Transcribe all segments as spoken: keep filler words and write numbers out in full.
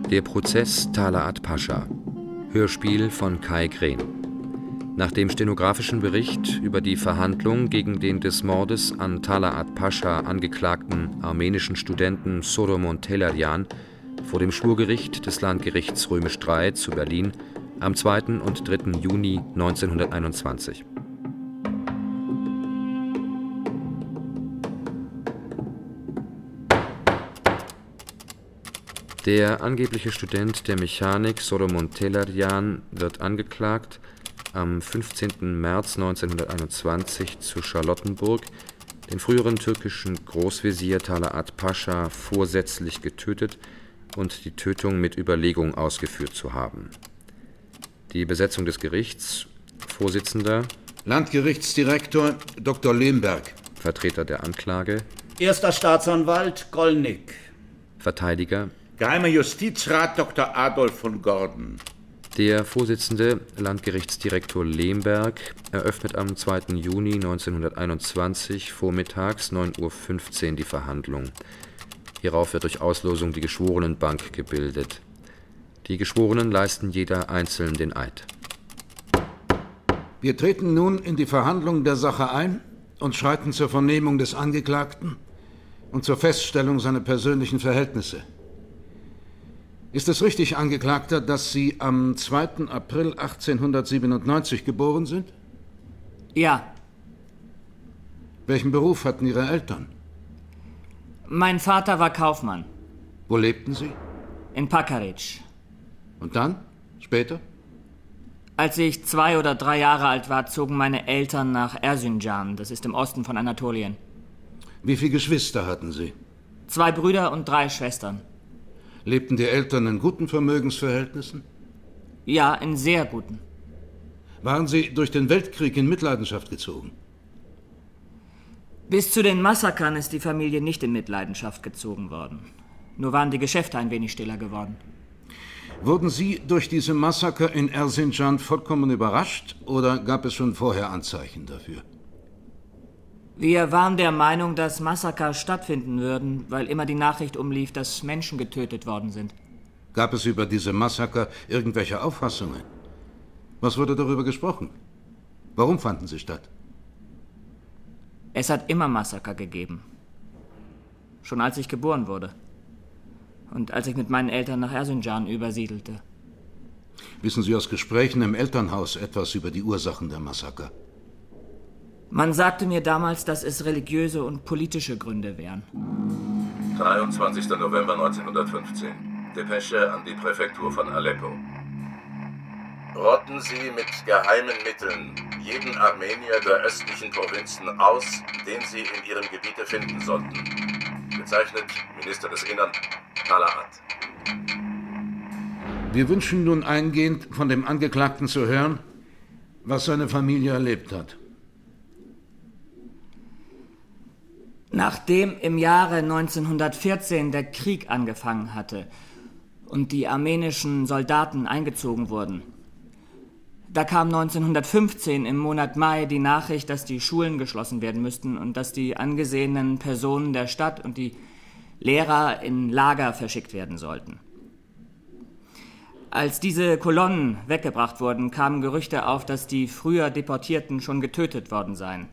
Der Prozess Talaat Pascha. Hörspiel von Kai Green. Nach dem stenografischen Bericht über die Verhandlung gegen den des Mordes an Talaat Pascha angeklagten armenischen Studenten Solomon Tehlerian vor dem Schwurgericht des Landgerichts Römisch drei zu Berlin am zweiten und dritten Juni neunzehnhunderteinundzwanzig. Der angebliche Student der Mechanik Solomon Tehlerian wird angeklagt, am fünfzehnten März neunzehnhunderteinundzwanzig zu Charlottenburg den früheren türkischen Großvezier Talaat Pascha vorsätzlich getötet und die Tötung mit Überlegung ausgeführt zu haben. Die Besetzung des Gerichts: Vorsitzender Landgerichtsdirektor Doktor Lemberg. Vertreter der Anklage Erster Staatsanwalt Gollnick. Verteidiger Geheimer Justizrat Doktor Adolf von Gordon. Der Vorsitzende, Landgerichtsdirektor Lemberg, eröffnet am zweiten Juni neunzehnhunderteinundzwanzig vormittags neun Uhr fünfzehn die Verhandlung. Hierauf wird durch Auslosung die Geschworenenbank gebildet. Die Geschworenen leisten jeder einzeln den Eid. Wir treten nun in die Verhandlung der Sache ein und schreiten zur Vernehmung des Angeklagten und zur Feststellung seiner persönlichen Verhältnisse. Ist es richtig, Angeklagter, dass Sie am zweiten April achtzehnhundertsiebenundneunzig geboren sind? Ja. Welchen Beruf hatten Ihre Eltern? Mein Vater war Kaufmann. Wo lebten Sie? In Pakaric. Und dann? Später? Als ich zwei oder drei Jahre alt war, zogen meine Eltern nach Erzincan, das ist im Osten von Anatolien. Wie viele Geschwister hatten Sie? Zwei Brüder und drei Schwestern. Lebten die Eltern in guten Vermögensverhältnissen? Ja, in sehr guten. Waren Sie durch den Weltkrieg in Mitleidenschaft gezogen? Bis zu den Massakern ist die Familie nicht in Mitleidenschaft gezogen worden. Nur waren die Geschäfte ein wenig stiller geworden. Wurden Sie durch diese Massaker in Erzincan vollkommen überrascht oder gab es schon vorher Anzeichen dafür? Wir waren der Meinung, dass Massaker stattfinden würden, weil immer die Nachricht umlief, dass Menschen getötet worden sind. Gab es über diese Massaker irgendwelche Auffassungen? Was wurde darüber gesprochen? Warum fanden sie statt? Es hat immer Massaker gegeben. Schon als ich geboren wurde. Und als ich mit meinen Eltern nach Erzincan übersiedelte. Wissen Sie aus Gesprächen im Elternhaus etwas über die Ursachen der Massaker? Man sagte mir damals, dass es religiöse und politische Gründe wären. dreiundzwanzigster November neunzehnhundertfünfzehn. Depesche an die Präfektur von Aleppo. Rotten Sie mit geheimen Mitteln jeden Armenier der östlichen Provinzen aus, den Sie in Ihrem Gebiete finden sollten. Bezeichnet Minister des Innern Talaat. Wir wünschen nun eingehend von dem Angeklagten zu hören, was seine Familie erlebt hat. Nachdem im Jahre neunzehnhundertvierzehn der Krieg angefangen hatte und die armenischen Soldaten eingezogen wurden, da kam neunzehnhundertfünfzehn im Monat Mai die Nachricht, dass die Schulen geschlossen werden müssten und dass die angesehenen Personen der Stadt und die Lehrer in Lager verschickt werden sollten. Als diese Kolonnen weggebracht wurden, kamen Gerüchte auf, dass die früher Deportierten schon getötet worden seien.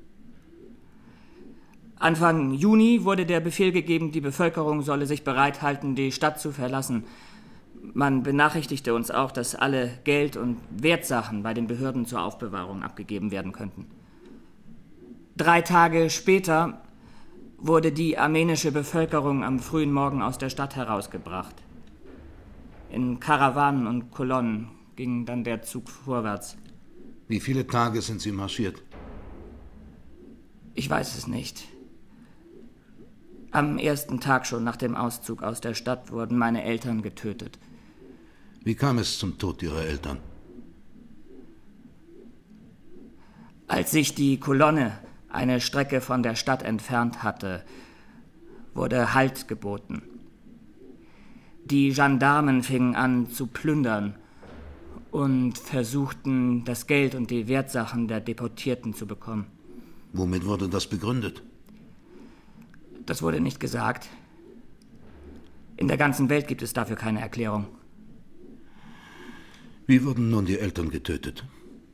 Anfang Juni wurde der Befehl gegeben, die Bevölkerung solle sich bereithalten, die Stadt zu verlassen. Man benachrichtigte uns auch, dass alle Geld- und Wertsachen bei den Behörden zur Aufbewahrung abgegeben werden könnten. Drei Tage später wurde die armenische Bevölkerung am frühen Morgen aus der Stadt herausgebracht. In Karawanen und Kolonnen ging dann der Zug vorwärts. Wie viele Tage sind Sie marschiert? Ich weiß es nicht. Am ersten Tag schon nach dem Auszug aus der Stadt wurden meine Eltern getötet. Wie kam es zum Tod Ihrer Eltern? Als sich die Kolonne eine Strecke von der Stadt entfernt hatte, wurde Halt geboten. Die Gendarmen fingen an zu plündern und versuchten, das Geld und die Wertsachen der Deportierten zu bekommen. Womit wurde das begründet? Das wurde nicht gesagt. In der ganzen Welt gibt es dafür keine Erklärung. Wie wurden nun die Eltern getötet?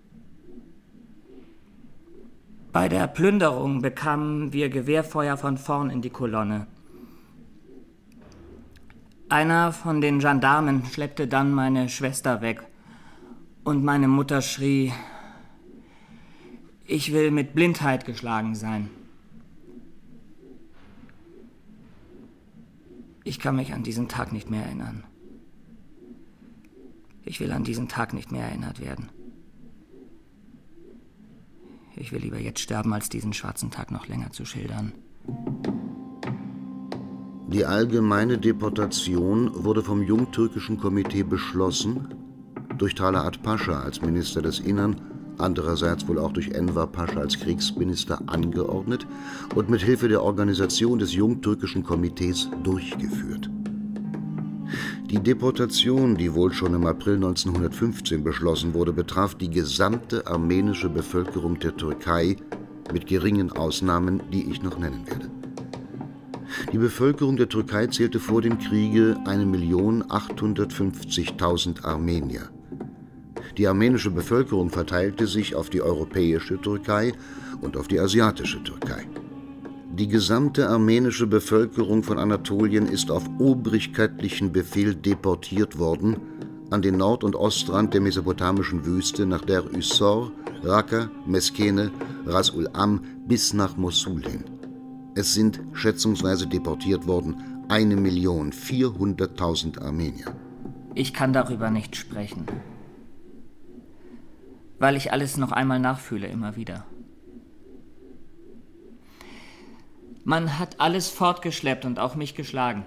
Bei der Plünderung bekamen wir Gewehrfeuer von vorn in die Kolonne. Einer von den Gendarmen schleppte dann meine Schwester weg. Und meine Mutter schrie, ich will mit Blindheit geschlagen sein. Ich kann mich an diesen Tag nicht mehr erinnern. Ich will an diesen Tag nicht mehr erinnert werden. Ich will lieber jetzt sterben, als diesen schwarzen Tag noch länger zu schildern. Die allgemeine Deportation wurde vom Jungtürkischen Komitee beschlossen, durch Talat Pascha als Minister des Innern, andererseits wohl auch durch Enver Pascha als Kriegsminister angeordnet und mit Hilfe der Organisation des Jungtürkischen Komitees durchgeführt. Die Deportation, die wohl schon im April neunzehnhundertfünfzehn beschlossen wurde, betraf die gesamte armenische Bevölkerung der Türkei, mit geringen Ausnahmen, die ich noch nennen werde. Die Bevölkerung der Türkei zählte vor dem Kriege eine Million achthundertfünfzigtausend Armenier. Die armenische Bevölkerung verteilte sich auf die europäische Türkei und auf die asiatische Türkei. Die gesamte armenische Bevölkerung von Anatolien ist auf obrigkeitlichen Befehl deportiert worden an den Nord- und Ostrand der mesopotamischen Wüste nach Der Üssor, Raqqa, Meskene, Ras ul-Am bis nach Mosul hin. Es sind schätzungsweise deportiert worden eine Million vierhunderttausend Armenier. Ich kann darüber nicht sprechen, weil ich alles noch einmal nachfühle, immer wieder. Man hat alles fortgeschleppt und auch mich geschlagen.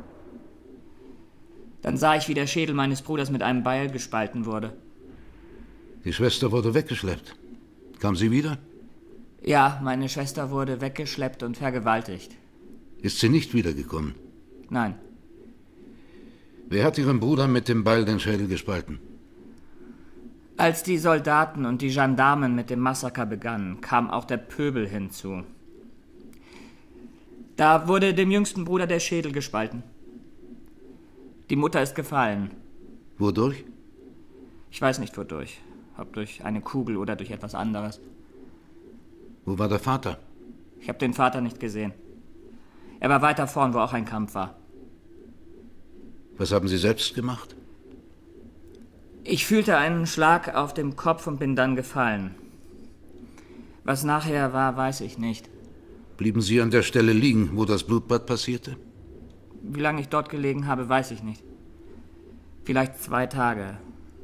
Dann sah ich, wie der Schädel meines Bruders mit einem Beil gespalten wurde. Die Schwester wurde weggeschleppt. Kam sie wieder? Ja, meine Schwester wurde weggeschleppt und vergewaltigt. Ist sie nicht wiedergekommen? Nein. Wer hat ihrem Bruder mit dem Beil den Schädel gespalten? Als die Soldaten und die Gendarmen mit dem Massaker begannen, kam auch der Pöbel hinzu. Da wurde dem jüngsten Bruder der Schädel gespalten. Die Mutter ist gefallen. Wodurch? Ich weiß nicht wodurch. Ob durch eine Kugel oder durch etwas anderes. Wo war der Vater? Ich habe den Vater nicht gesehen. Er war weiter vorn, wo auch ein Kampf war. Was haben Sie selbst gemacht? Ich fühlte einen Schlag auf dem Kopf und bin dann gefallen. Was nachher war, weiß ich nicht. Blieben Sie an der Stelle liegen, wo das Blutbad passierte? Wie lange ich dort gelegen habe, weiß ich nicht. Vielleicht zwei Tage.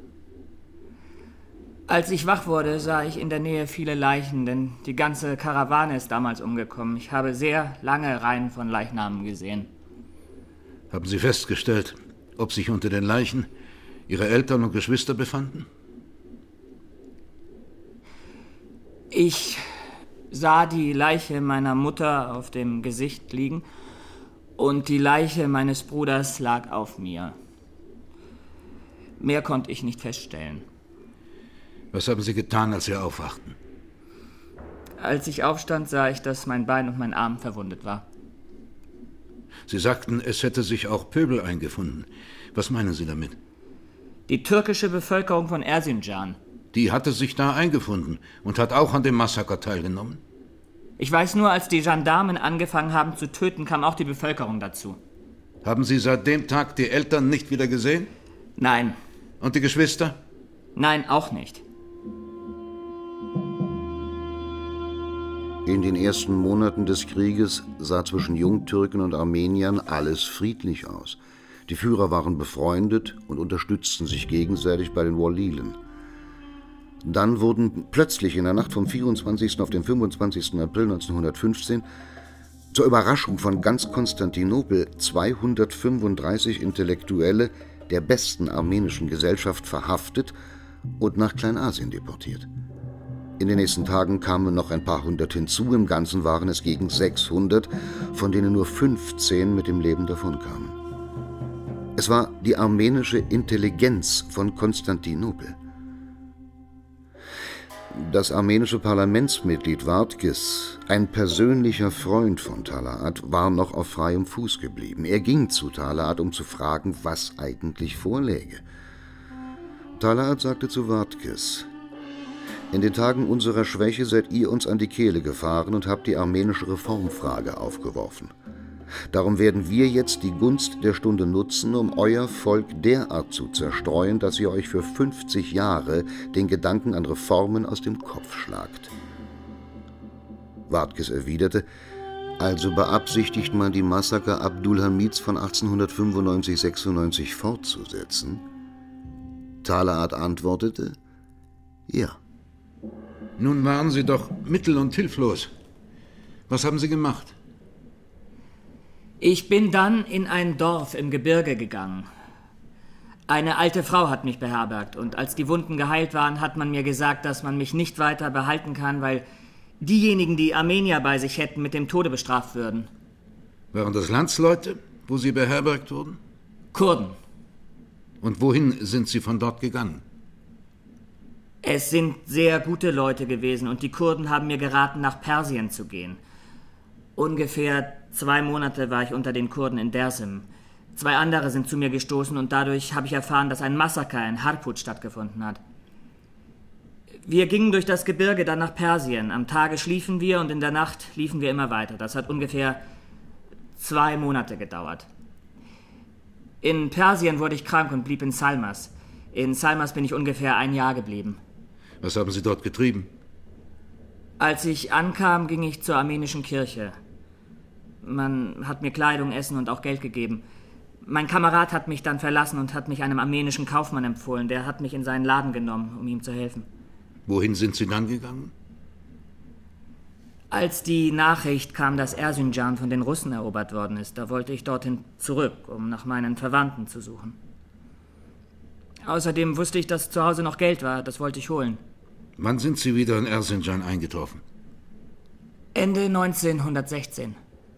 Als ich wach wurde, sah ich in der Nähe viele Leichen, denn die ganze Karawane ist damals umgekommen. Ich habe sehr lange Reihen von Leichnamen gesehen. Haben Sie festgestellt, ob sich unter den Leichen Ihre Eltern und Geschwister befanden? Ich sah die Leiche meiner Mutter auf dem Gesicht liegen und die Leiche meines Bruders lag auf mir. Mehr konnte ich nicht feststellen. Was haben Sie getan, als Sie aufwachten? Als ich aufstand, sah ich, dass mein Bein und mein Arm verwundet war. Sie sagten, es hätte sich auch Pöbel eingefunden. Was meinen Sie damit? Die türkische Bevölkerung von Erzincan. Die hatte sich da eingefunden und hat auch an dem Massaker teilgenommen? Ich weiß nur, als die Gendarmen angefangen haben zu töten, kam auch die Bevölkerung dazu. Haben Sie seit dem Tag die Eltern nicht wieder gesehen? Nein. Und die Geschwister? Nein, auch nicht. In den ersten Monaten des Krieges sah zwischen Jungtürken und Armeniern alles friedlich aus. Die Führer waren befreundet und unterstützten sich gegenseitig bei den Walilen. Dann wurden plötzlich in der Nacht vom vierundzwanzigsten auf den fünfundzwanzigsten April neunzehnhundertfünfzehn zur Überraschung von ganz Konstantinopel zweihundertfünfunddreißig Intellektuelle der besten armenischen Gesellschaft verhaftet und nach Kleinasien deportiert. In den nächsten Tagen kamen noch ein paar hundert hinzu, im Ganzen waren es gegen sechshundert, von denen nur fünfzehn mit dem Leben davonkamen. Es war die armenische Intelligenz von Konstantinopel. Das armenische Parlamentsmitglied Wartges, ein persönlicher Freund von Talaat, war noch auf freiem Fuß geblieben. Er ging zu Talaat, um zu fragen, was eigentlich vorläge. Talaat sagte zu Wartges: In den Tagen unserer Schwäche seid ihr uns an die Kehle gefahren und habt die armenische Reformfrage aufgeworfen. Darum werden wir jetzt die Gunst der Stunde nutzen, um euer Volk derart zu zerstreuen, dass ihr euch für fünfzig Jahre den Gedanken an Reformen aus dem Kopf schlagt. Wartges erwiderte: Also beabsichtigt man, die Massaker Abdulhamids von achtzehnhundertfünfundneunzig sechsundneunzig fortzusetzen? Talaat antwortete: Ja. Nun waren Sie doch mittel- und hilflos. Was haben Sie gemacht? Ich bin dann in ein Dorf im Gebirge gegangen. Eine alte Frau hat mich beherbergt, und als die Wunden geheilt waren, hat man mir gesagt, dass man mich nicht weiter behalten kann, weil diejenigen, die Armenier bei sich hätten, mit dem Tode bestraft würden. Waren das Landsleute, wo Sie beherbergt wurden? Kurden. Und wohin sind Sie von dort gegangen? Es sind sehr gute Leute gewesen, und die Kurden haben mir geraten, nach Persien zu gehen. Ungefähr zwei Monate war ich unter den Kurden in Dersim. Zwei andere sind zu mir gestoßen, und dadurch habe ich erfahren, dass ein Massaker in Harput stattgefunden hat. Wir gingen durch das Gebirge dann nach Persien. Am Tage schliefen wir und in der Nacht liefen wir immer weiter. Das hat ungefähr zwei Monate gedauert. In Persien wurde ich krank und blieb in Salmas. In Salmas bin ich ungefähr ein Jahr geblieben. Was haben Sie dort getrieben? Als ich ankam, ging ich zur armenischen Kirche. Man hat mir Kleidung, Essen und auch Geld gegeben. Mein Kamerad hat mich dann verlassen und hat mich einem armenischen Kaufmann empfohlen. Der hat mich in seinen Laden genommen, um ihm zu helfen. Wohin sind Sie dann gegangen? Als die Nachricht kam, dass Erzincan von den Russen erobert worden ist, da wollte ich dorthin zurück, um nach meinen Verwandten zu suchen. Außerdem wusste ich, dass zu Hause noch Geld war. Das wollte ich holen. Wann sind Sie wieder in Erzincan eingetroffen? Ende neunzehnhundertsechzehn.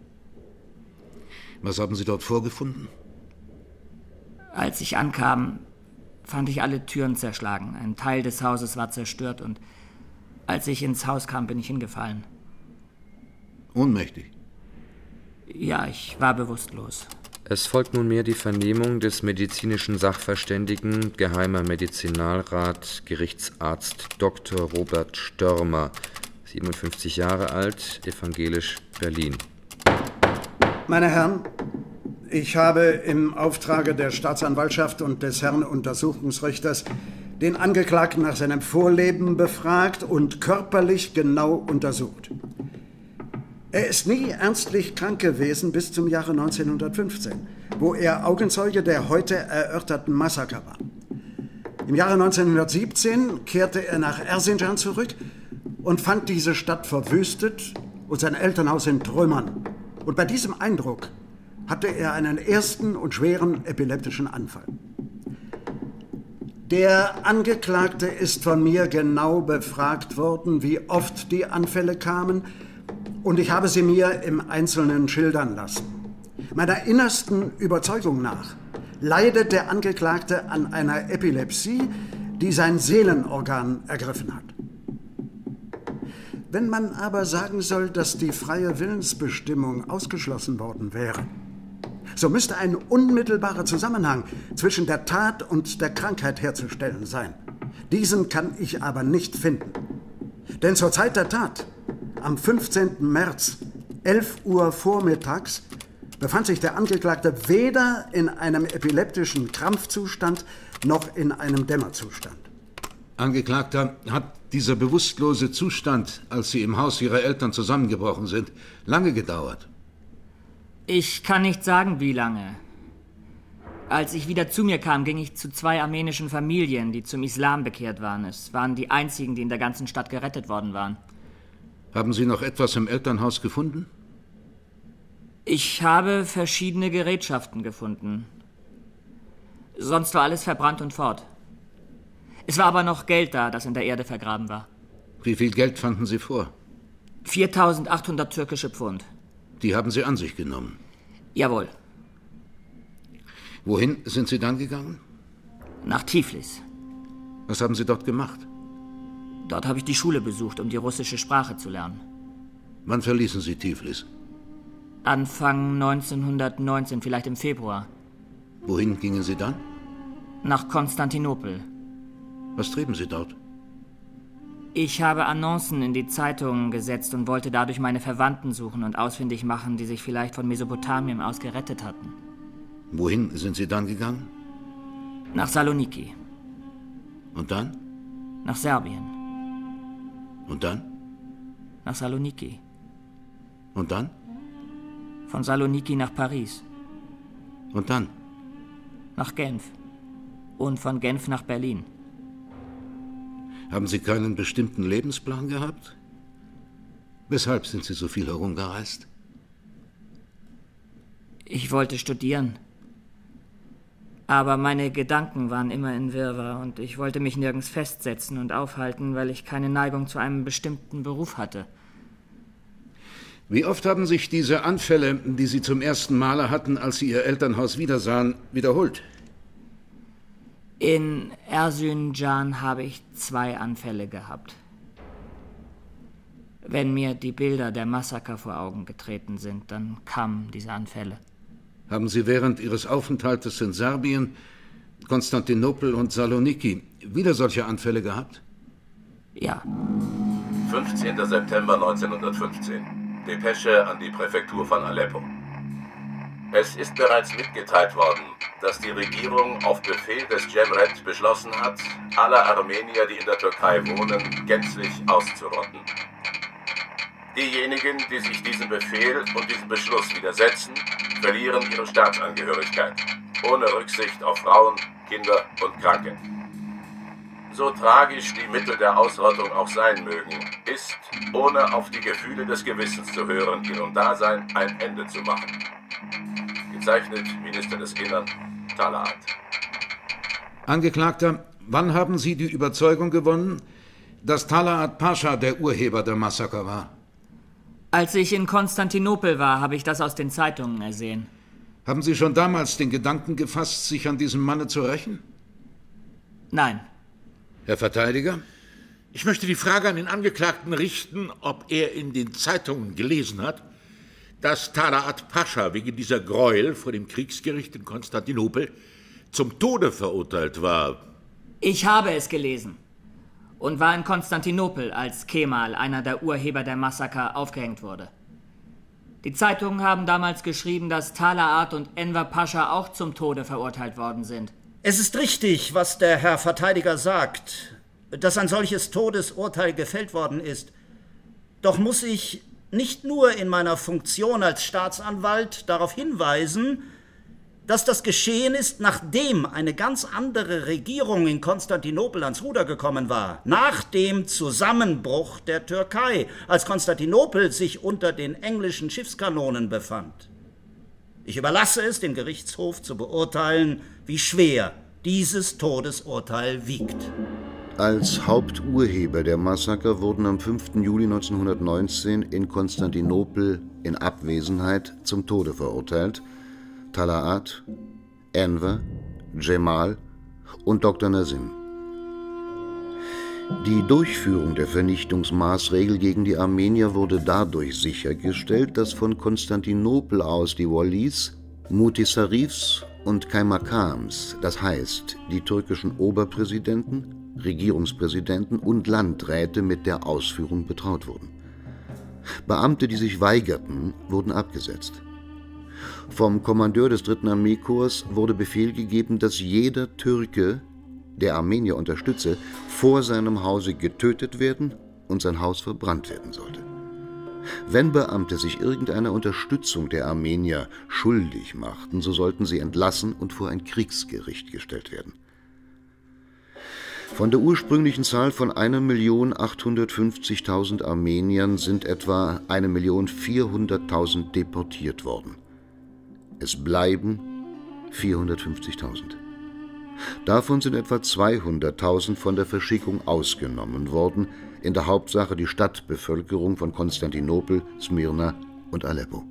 Was haben Sie dort vorgefunden? Als ich ankam, fand ich alle Türen zerschlagen. Ein Teil des Hauses war zerstört, und als ich ins Haus kam, bin ich hingefallen. Ohnmächtig? Ja, ich war bewusstlos. Es folgt nunmehr die Vernehmung des medizinischen Sachverständigen, Geheimer Medizinalrat, Gerichtsarzt Doktor Robert Störmer, siebenundfünfzig Jahre alt, evangelisch, Berlin. Meine Herren, ich habe im Auftrage der Staatsanwaltschaft und des Herrn Untersuchungsrichters den Angeklagten nach seinem Vorleben befragt und körperlich genau untersucht. Er ist nie ernstlich krank gewesen bis zum Jahre neunzehnhundertfünfzehn, wo er Augenzeuge der heute erörterten Massaker war. Im Jahre neunzehnhundertsiebzehn kehrte er nach Erzincan zurück und fand diese Stadt verwüstet und sein Elternhaus in Trümmern. Und bei diesem Eindruck hatte er einen ersten und schweren epileptischen Anfall. Der Angeklagte ist von mir genau befragt worden, wie oft die Anfälle kamen, und ich habe sie mir im Einzelnen schildern lassen. Meiner innersten Überzeugung nach leidet der Angeklagte an einer Epilepsie, die sein Seelenorgan ergriffen hat. Wenn man aber sagen soll, dass die freie Willensbestimmung ausgeschlossen worden wäre, so müsste ein unmittelbarer Zusammenhang zwischen der Tat und der Krankheit herzustellen sein. Diesen kann ich aber nicht finden. Denn zur Zeit der Tat, am fünfzehnten März, elf Uhr vormittags, befand sich der Angeklagte weder in einem epileptischen Krampfzustand noch in einem Dämmerzustand. Angeklagter, hat dieser bewusstlose Zustand, als Sie im Haus Ihrer Eltern zusammengebrochen sind, lange gedauert? Ich kann nicht sagen, wie lange. Als ich wieder zu mir kam, ging ich zu zwei armenischen Familien, die zum Islam bekehrt waren. Es waren die einzigen, die in der ganzen Stadt gerettet worden waren. Haben Sie noch etwas im Elternhaus gefunden? Ich habe verschiedene Gerätschaften gefunden. Sonst war alles verbrannt und fort. Es war aber noch Geld da, das in der Erde vergraben war. Wie viel Geld fanden Sie vor? viertausendachthundert türkische Pfund. Die haben Sie an sich genommen? Jawohl. Wohin sind Sie dann gegangen? Nach Tiflis. Was haben Sie dort gemacht? Dort habe ich die Schule besucht, um die russische Sprache zu lernen. Wann verließen Sie Tiflis? Anfang neunzehnhundertneunzehn, vielleicht im Februar. Wohin gingen Sie dann? Nach Konstantinopel. Was trieben Sie dort? Ich habe Annoncen in die Zeitungen gesetzt und wollte dadurch meine Verwandten suchen und ausfindig machen, die sich vielleicht von Mesopotamien aus gerettet hatten. Wohin sind Sie dann gegangen? Nach Saloniki. Und dann? Nach Serbien. Und dann? Nach Saloniki. Und dann? Von Saloniki nach Paris. Und dann? Nach Genf. Und von Genf nach Berlin. Haben Sie keinen bestimmten Lebensplan gehabt? Weshalb sind Sie so viel herumgereist? Ich wollte studieren. Aber meine Gedanken waren immer in Wirrwarr und ich wollte mich nirgends festsetzen und aufhalten, weil ich keine Neigung zu einem bestimmten Beruf hatte. Wie oft haben sich diese Anfälle, die Sie zum ersten Male hatten, als Sie Ihr Elternhaus wiedersahen, wiederholt? In Erzincan habe ich zwei Anfälle gehabt. Wenn mir die Bilder der Massaker vor Augen getreten sind, dann kamen diese Anfälle. Haben Sie während Ihres Aufenthaltes in Serbien, Konstantinopel und Saloniki wieder solche Anfälle gehabt? Ja. fünfzehnter September neunzehnhundertfünfzehn. Depesche an die Präfektur von Aleppo. Es ist bereits mitgeteilt worden, dass die Regierung auf Befehl des Cemret beschlossen hat, alle Armenier, die in der Türkei wohnen, gänzlich auszurotten. Diejenigen, die sich diesem Befehl und diesem Beschluss widersetzen, verlieren ihre Staatsangehörigkeit, ohne Rücksicht auf Frauen, Kinder und Kranke. So tragisch die Mittel der Ausrottung auch sein mögen, ist, ohne auf die Gefühle des Gewissens zu hören, ihrem Dasein ein Ende zu machen. Gezeichnet Minister des Innern, Talaat. Angeklagter, wann haben Sie die Überzeugung gewonnen, dass Talaat Pascha der Urheber der Massaker war? Als ich in Konstantinopel war, habe ich das aus den Zeitungen ersehen. Haben Sie schon damals den Gedanken gefasst, sich an diesem Manne zu rächen? Nein. Herr Verteidiger? Ich möchte die Frage an den Angeklagten richten, ob er in den Zeitungen gelesen hat, dass Talaat Pascha wegen dieser Gräuel vor dem Kriegsgericht in Konstantinopel zum Tode verurteilt war. Ich habe es gelesen und war in Konstantinopel, als Kemal, einer der Urheber der Massaker, aufgehängt wurde. Die Zeitungen haben damals geschrieben, dass Talaat und Enver Pascha auch zum Tode verurteilt worden sind. Es ist richtig, was der Herr Verteidiger sagt, dass ein solches Todesurteil gefällt worden ist. Doch muss ich nicht nur in meiner Funktion als Staatsanwalt darauf hinweisen, dass das geschehen ist, nachdem eine ganz andere Regierung in Konstantinopel ans Ruder gekommen war, nach dem Zusammenbruch der Türkei, als Konstantinopel sich unter den englischen Schiffskanonen befand. Ich überlasse es dem Gerichtshof zu beurteilen, wie schwer dieses Todesurteil wiegt. Als Haupturheber der Massaker wurden am fünften Juli neunzehnhundertneunzehn in Konstantinopel in Abwesenheit zum Tode verurteilt Talaat, Enver, Cemal und Doktor Nazim. Die Durchführung der Vernichtungsmaßregel gegen die Armenier wurde dadurch sichergestellt, dass von Konstantinopel aus die Walis, Mutisarifs und Kaimakams, das heißt die türkischen Oberpräsidenten, Regierungspräsidenten und Landräte mit der Ausführung betraut wurden. Beamte, die sich weigerten, wurden abgesetzt. Vom Kommandeur des dritten Armeekorps wurde Befehl gegeben, dass jeder Türke, der Armenier unterstütze, vor seinem Hause getötet werden und sein Haus verbrannt werden sollte. Wenn Beamte sich irgendeiner Unterstützung der Armenier schuldig machten, so sollten sie entlassen und vor ein Kriegsgericht gestellt werden. Von der ursprünglichen Zahl von eine Million achthundertfünfzigtausend Armeniern sind etwa eine Million vierhunderttausend deportiert worden. Es bleiben vierhundertfünfzigtausend. Davon sind etwa zweihunderttausend von der Verschickung ausgenommen worden, in der Hauptsache die Stadtbevölkerung von Konstantinopel, Smyrna und Aleppo.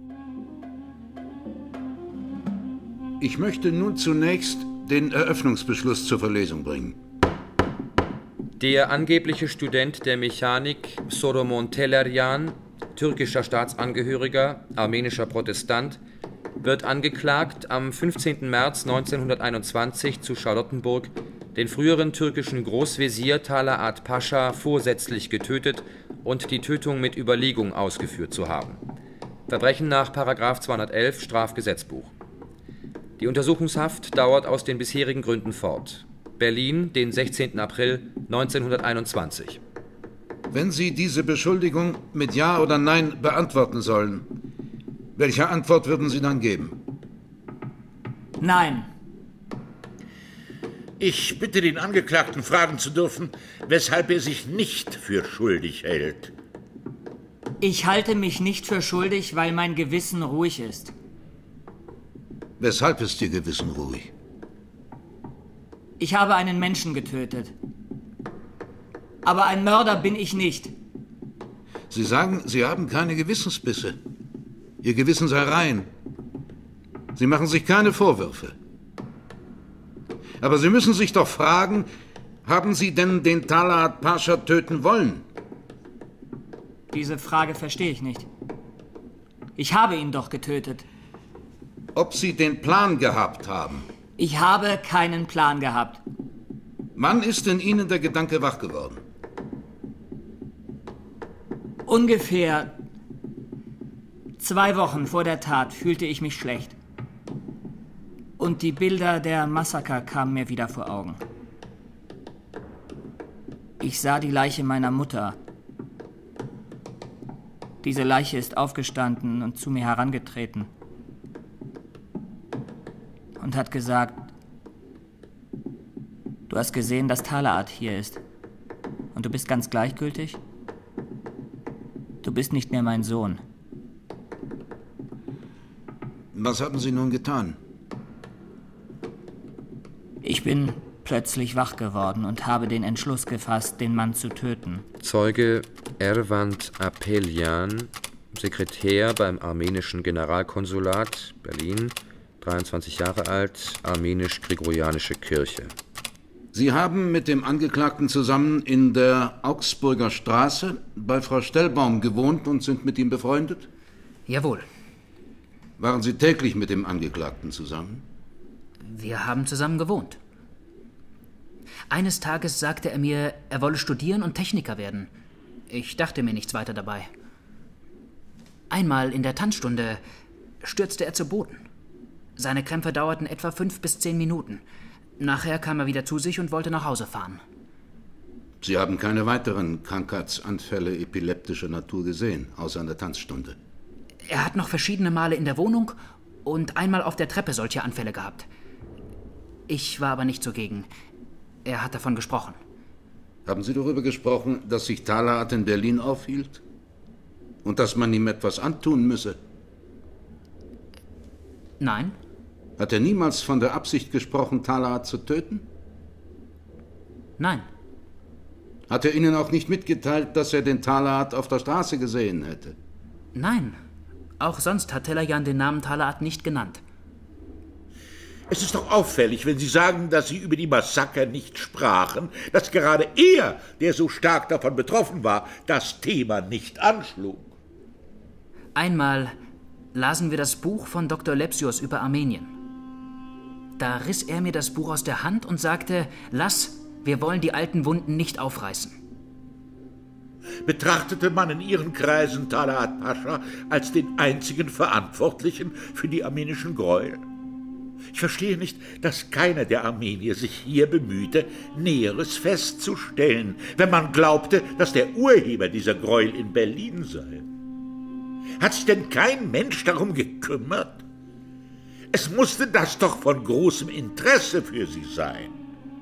Ich möchte nun zunächst den Eröffnungsbeschluss zur Verlesung bringen. Der angebliche Student der Mechanik Solomon Teleryan, türkischer Staatsangehöriger, armenischer Protestant, wird angeklagt, am fünfzehnten März neunzehnhunderteinundzwanzig zu Charlottenburg den früheren türkischen Großvezier Talat Pascha vorsätzlich getötet und die Tötung mit Überlegung ausgeführt zu haben. Verbrechen nach Paragraph zweihundertelf Strafgesetzbuch. Die Untersuchungshaft dauert aus den bisherigen Gründen fort. Berlin, den sechzehnten April neunzehnhunderteinundzwanzig. Wenn Sie diese Beschuldigung mit Ja oder Nein beantworten sollen, welche Antwort würden Sie dann geben? Nein. Ich bitte den Angeklagten fragen zu dürfen, weshalb er sich nicht für schuldig hält. Ich halte mich nicht für schuldig, weil mein Gewissen ruhig ist. Weshalb ist Ihr Gewissen ruhig? Ich habe einen Menschen getötet. Aber ein Mörder bin ich nicht. Sie sagen, Sie haben keine Gewissensbisse. Ihr Gewissen sei rein. Sie machen sich keine Vorwürfe. Aber Sie müssen sich doch fragen, haben Sie denn den Talat Pascha töten wollen? Diese Frage verstehe ich nicht. Ich habe ihn doch getötet. Ob Sie den Plan gehabt haben? Ich habe keinen Plan gehabt. Wann ist in Ihnen der Gedanke wach geworden? Ungefähr zwei Wochen vor der Tat fühlte ich mich schlecht. Und die Bilder der Massaker kamen mir wieder vor Augen. Ich sah die Leiche meiner Mutter. Diese Leiche ist aufgestanden und zu mir herangetreten und hat gesagt, du hast gesehen, dass Talat hier ist und du bist ganz gleichgültig? Du bist nicht mehr mein Sohn. Was haben Sie nun getan? Ich bin plötzlich wach geworden und habe den Entschluss gefasst, den Mann zu töten. Zeuge Ervand Apelian, Sekretär beim armenischen Generalkonsulat, Berlin, dreiundzwanzig Jahre alt, armenisch-gregorianische Kirche. Sie haben mit dem Angeklagten zusammen in der Augsburger Straße bei Frau Stellbaum gewohnt und sind mit ihm befreundet? Jawohl. Waren Sie täglich mit dem Angeklagten zusammen? Wir haben zusammen gewohnt. Eines Tages sagte er mir, er wolle studieren und Techniker werden. Ich dachte mir nichts weiter dabei. Einmal in der Tanzstunde stürzte er zu Boden. Seine Krämpfe dauerten etwa fünf bis zehn Minuten. Nachher kam er wieder zu sich und wollte nach Hause fahren. Sie haben keine weiteren Krankheitsanfälle epileptischer Natur gesehen, außer an der Tanzstunde? Er hat noch verschiedene Male in der Wohnung und einmal auf der Treppe solche Anfälle gehabt. Ich war aber nicht zugegen. Er hat davon gesprochen. Haben Sie darüber gesprochen, dass sich Talat in Berlin aufhielt? Und dass man ihm etwas antun müsse? Nein. Hat er niemals von der Absicht gesprochen, Talat zu töten? Nein. Hat er Ihnen auch nicht mitgeteilt, dass er den Talat auf der Straße gesehen hätte? Nein. Auch sonst hat Teleryan den Namen Talat nicht genannt. Es ist doch auffällig, wenn Sie sagen, dass Sie über die Massaker nicht sprachen, dass gerade er, der so stark davon betroffen war, das Thema nicht anschlug. Einmal lasen wir das Buch von Doktor Lepsius über Armenien. Da riss er mir das Buch aus der Hand und sagte, lass, wir wollen die alten Wunden nicht aufreißen. Betrachtete man in Ihren Kreisen Talat Pascha als den einzigen Verantwortlichen für die armenischen Gräuel? Ich verstehe nicht, dass keiner der Armenier sich hier bemühte, Näheres festzustellen, wenn man glaubte, dass der Urheber dieser Gräuel in Berlin sei. Hat sich denn kein Mensch darum gekümmert? Es musste das doch von großem Interesse für Sie sein.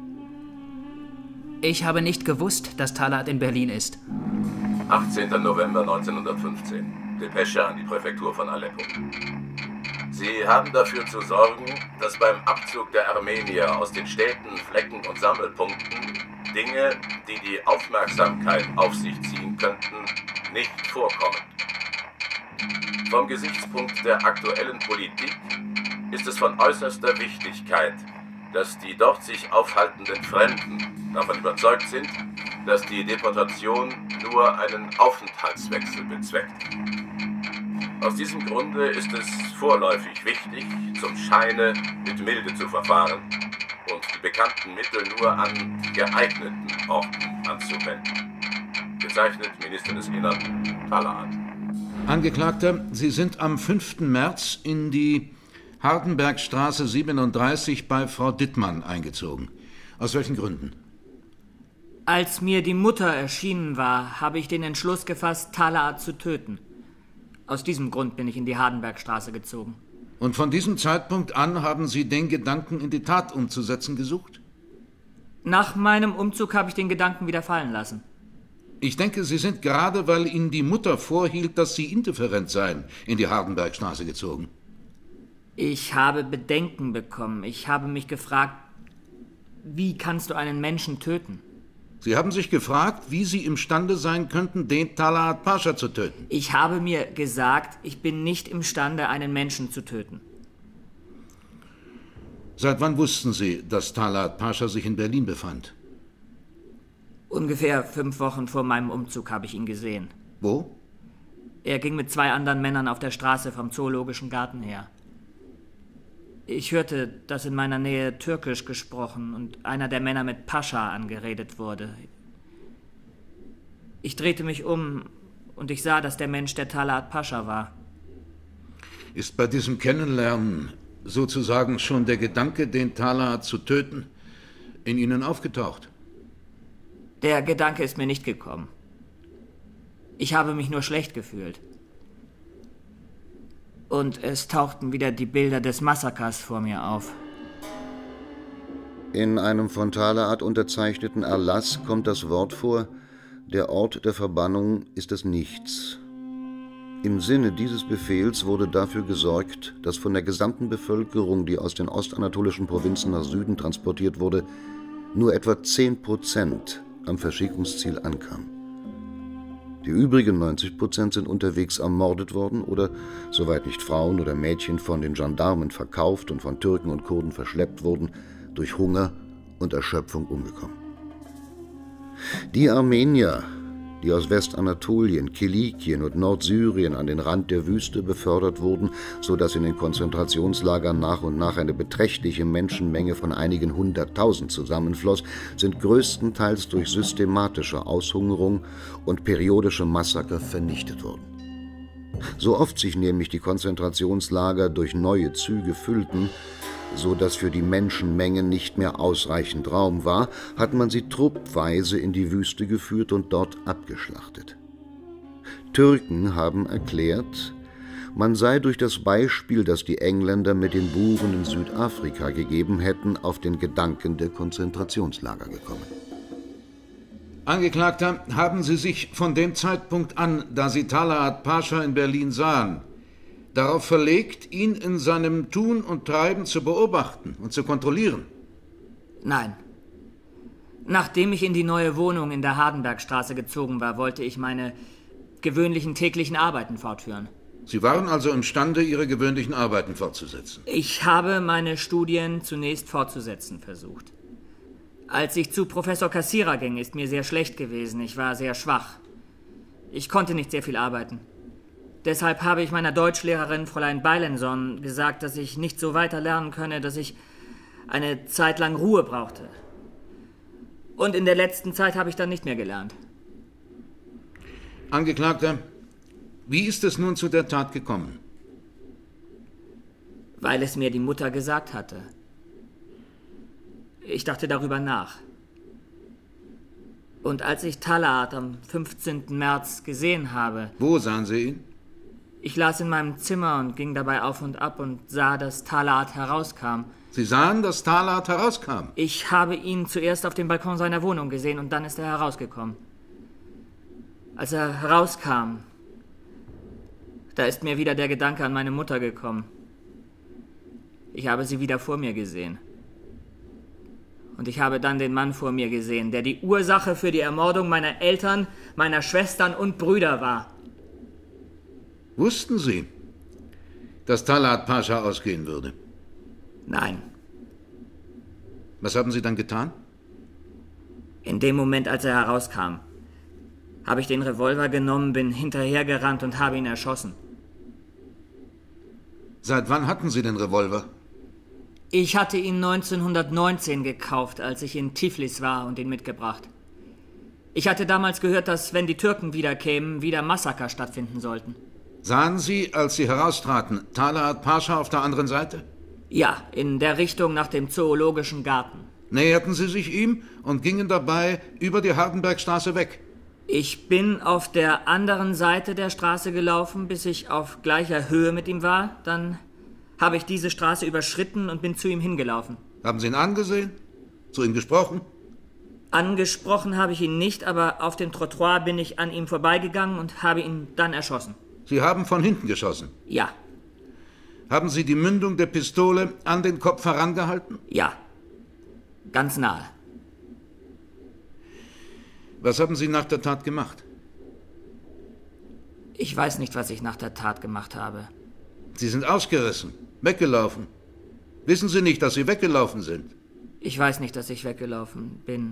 Ich habe nicht gewusst, dass Talat in Berlin ist. achtzehnten November neunzehnhundertfünfzehn. Depesche an die Präfektur von Aleppo. Sie haben dafür zu sorgen, dass beim Abzug der Armenier aus den Städten, Flecken und Sammelpunkten Dinge, die die Aufmerksamkeit auf sich ziehen könnten, nicht vorkommen. Vom Gesichtspunkt der aktuellen Politik ist es von äußerster Wichtigkeit, dass die dort sich aufhaltenden Fremden davon überzeugt sind, dass die Deportation nur einen Aufenthaltswechsel bezweckt. Aus diesem Grunde ist es vorläufig wichtig, zum Scheine mit Milde zu verfahren und die bekannten Mittel nur an geeigneten Orten anzuwenden. Gezeichnet Minister des Innern, Tallaat. Angeklagter, Sie sind am fünften März in die Hardenbergstraße siebenunddreißig bei Frau Dittmann eingezogen. Aus welchen Gründen? Als mir die Mutter erschienen war, habe ich den Entschluss gefasst, Tallaat zu töten. Aus diesem Grund bin ich in die Hardenbergstraße gezogen. Und von diesem Zeitpunkt an haben Sie den Gedanken in die Tat umzusetzen gesucht? Nach meinem Umzug habe ich den Gedanken wieder fallen lassen. Ich denke, Sie sind gerade, weil Ihnen die Mutter vorhielt, dass Sie indifferent seien, in die Hardenbergstraße gezogen. Ich habe Bedenken bekommen. Ich habe mich gefragt, wie kannst du einen Menschen töten? Sie haben sich gefragt, wie Sie imstande sein könnten, den Tallaat Pascha zu töten. Ich habe mir gesagt, ich bin nicht imstande, einen Menschen zu töten. Seit wann wussten Sie, dass Tallaat Pascha sich in Berlin befand? Ungefähr fünf Wochen vor meinem Umzug habe ich ihn gesehen. Wo? Er ging mit zwei anderen Männern auf der Straße vom Zoologischen Garten her. Ich hörte, dass in meiner Nähe Türkisch gesprochen und einer der Männer mit Pascha angeredet wurde. Ich drehte mich um und ich sah, dass der Mensch der Tallaat Pascha war. Ist bei diesem Kennenlernen sozusagen schon der Gedanke, den Tallaat zu töten, in Ihnen aufgetaucht? Der Gedanke ist mir nicht gekommen. Ich habe mich nur schlecht gefühlt. Und es tauchten wieder die Bilder des Massakers vor mir auf. In einem von Tallaat unterzeichneten Erlass kommt das Wort vor, der Ort der Verbannung ist das Nichts. Im Sinne dieses Befehls wurde dafür gesorgt, dass von der gesamten Bevölkerung, die aus den ostanatolischen Provinzen nach Süden transportiert wurde, nur etwa zehn Prozent am Verschickungsziel ankam. Die übrigen neunzig Prozent sind unterwegs ermordet worden oder, soweit nicht Frauen oder Mädchen von den Gendarmen verkauft und von Türken und Kurden verschleppt wurden, durch Hunger und Erschöpfung umgekommen. Die Armenier, die aus Westanatolien, Kilikien und Nordsyrien an den Rand der Wüste befördert wurden, so dass in den Konzentrationslagern nach und nach eine beträchtliche Menschenmenge von einigen hunderttausend zusammenfloss, sind größtenteils durch systematische Aushungerung und periodische Massaker vernichtet worden. So oft sich nämlich die Konzentrationslager durch neue Züge füllten, so dass für die Menschenmenge nicht mehr ausreichend Raum war, hat man sie truppweise in die Wüste geführt und dort abgeschlachtet. Türken haben erklärt, man sei durch das Beispiel, das die Engländer mit den Buren in Südafrika gegeben hätten, auf den Gedanken der Konzentrationslager gekommen. Angeklagter, haben Sie sich von dem Zeitpunkt an, da Sie Tallaat Pascha in Berlin sahen, darauf verlegt, ihn in seinem Tun und Treiben zu beobachten und zu kontrollieren? Nein. Nachdem ich in die neue Wohnung in der Hardenbergstraße gezogen war, wollte ich meine gewöhnlichen täglichen Arbeiten fortführen. Sie waren also imstande, Ihre gewöhnlichen Arbeiten fortzusetzen? Ich habe meine Studien zunächst fortzusetzen versucht. Als ich zu Professor Kassierer ging, ist mir sehr schlecht gewesen. Ich war sehr schwach. Ich konnte nicht sehr viel arbeiten. Deshalb habe ich meiner Deutschlehrerin, Fräulein Beilenson, gesagt, dass ich nicht so weiter lernen könne, dass ich eine Zeit lang Ruhe brauchte. Und in der letzten Zeit habe ich dann nicht mehr gelernt. Angeklagter, wie ist es nun zu der Tat gekommen? Weil es mir die Mutter gesagt hatte. Ich dachte darüber nach. Und als ich Tallaat am fünfzehnten März gesehen habe... Wo sahen Sie ihn? Ich las in meinem Zimmer und ging dabei auf und ab und sah, dass Tallaat herauskam. Sie sahen, dass Tallaat herauskam? Ich habe ihn zuerst auf dem Balkon seiner Wohnung gesehen und dann ist er herausgekommen. Als er herauskam, da ist mir wieder der Gedanke an meine Mutter gekommen. Ich habe sie wieder vor mir gesehen. Und ich habe dann den Mann vor mir gesehen, der die Ursache für die Ermordung meiner Eltern, meiner Schwestern und Brüder war. Wussten Sie, dass Tallaat Pascha ausgehen würde? Nein. Was haben Sie dann getan? In dem Moment, als er herauskam, habe ich den Revolver genommen, bin hinterhergerannt und habe ihn erschossen. Seit wann hatten Sie den Revolver? Ich hatte ihn neunzehnhundertneunzehn gekauft, als ich in Tiflis war und ihn mitgebracht. Ich hatte damals gehört, dass, wenn die Türken wiederkämen, wieder Massaker stattfinden sollten. Sahen Sie, als Sie heraustraten, Talat Pascha auf der anderen Seite? Ja, in der Richtung nach dem Zoologischen Garten. Näherten Sie sich ihm und gingen dabei über die Hardenbergstraße weg? Ich bin auf der anderen Seite der Straße gelaufen, bis ich auf gleicher Höhe mit ihm war. Dann habe ich diese Straße überschritten und bin zu ihm hingelaufen. Haben Sie ihn angesehen? Zu ihm gesprochen? Angesprochen habe ich ihn nicht, aber auf dem Trottoir bin ich an ihm vorbeigegangen und habe ihn dann erschossen. Sie haben von hinten geschossen? Ja. Haben Sie die Mündung der Pistole an den Kopf herangehalten? Ja. Ganz nahe. Was haben Sie nach der Tat gemacht? Ich weiß nicht, was ich nach der Tat gemacht habe. Sie sind ausgerissen, weggelaufen. Wissen Sie nicht, dass Sie weggelaufen sind? Ich weiß nicht, dass ich weggelaufen bin.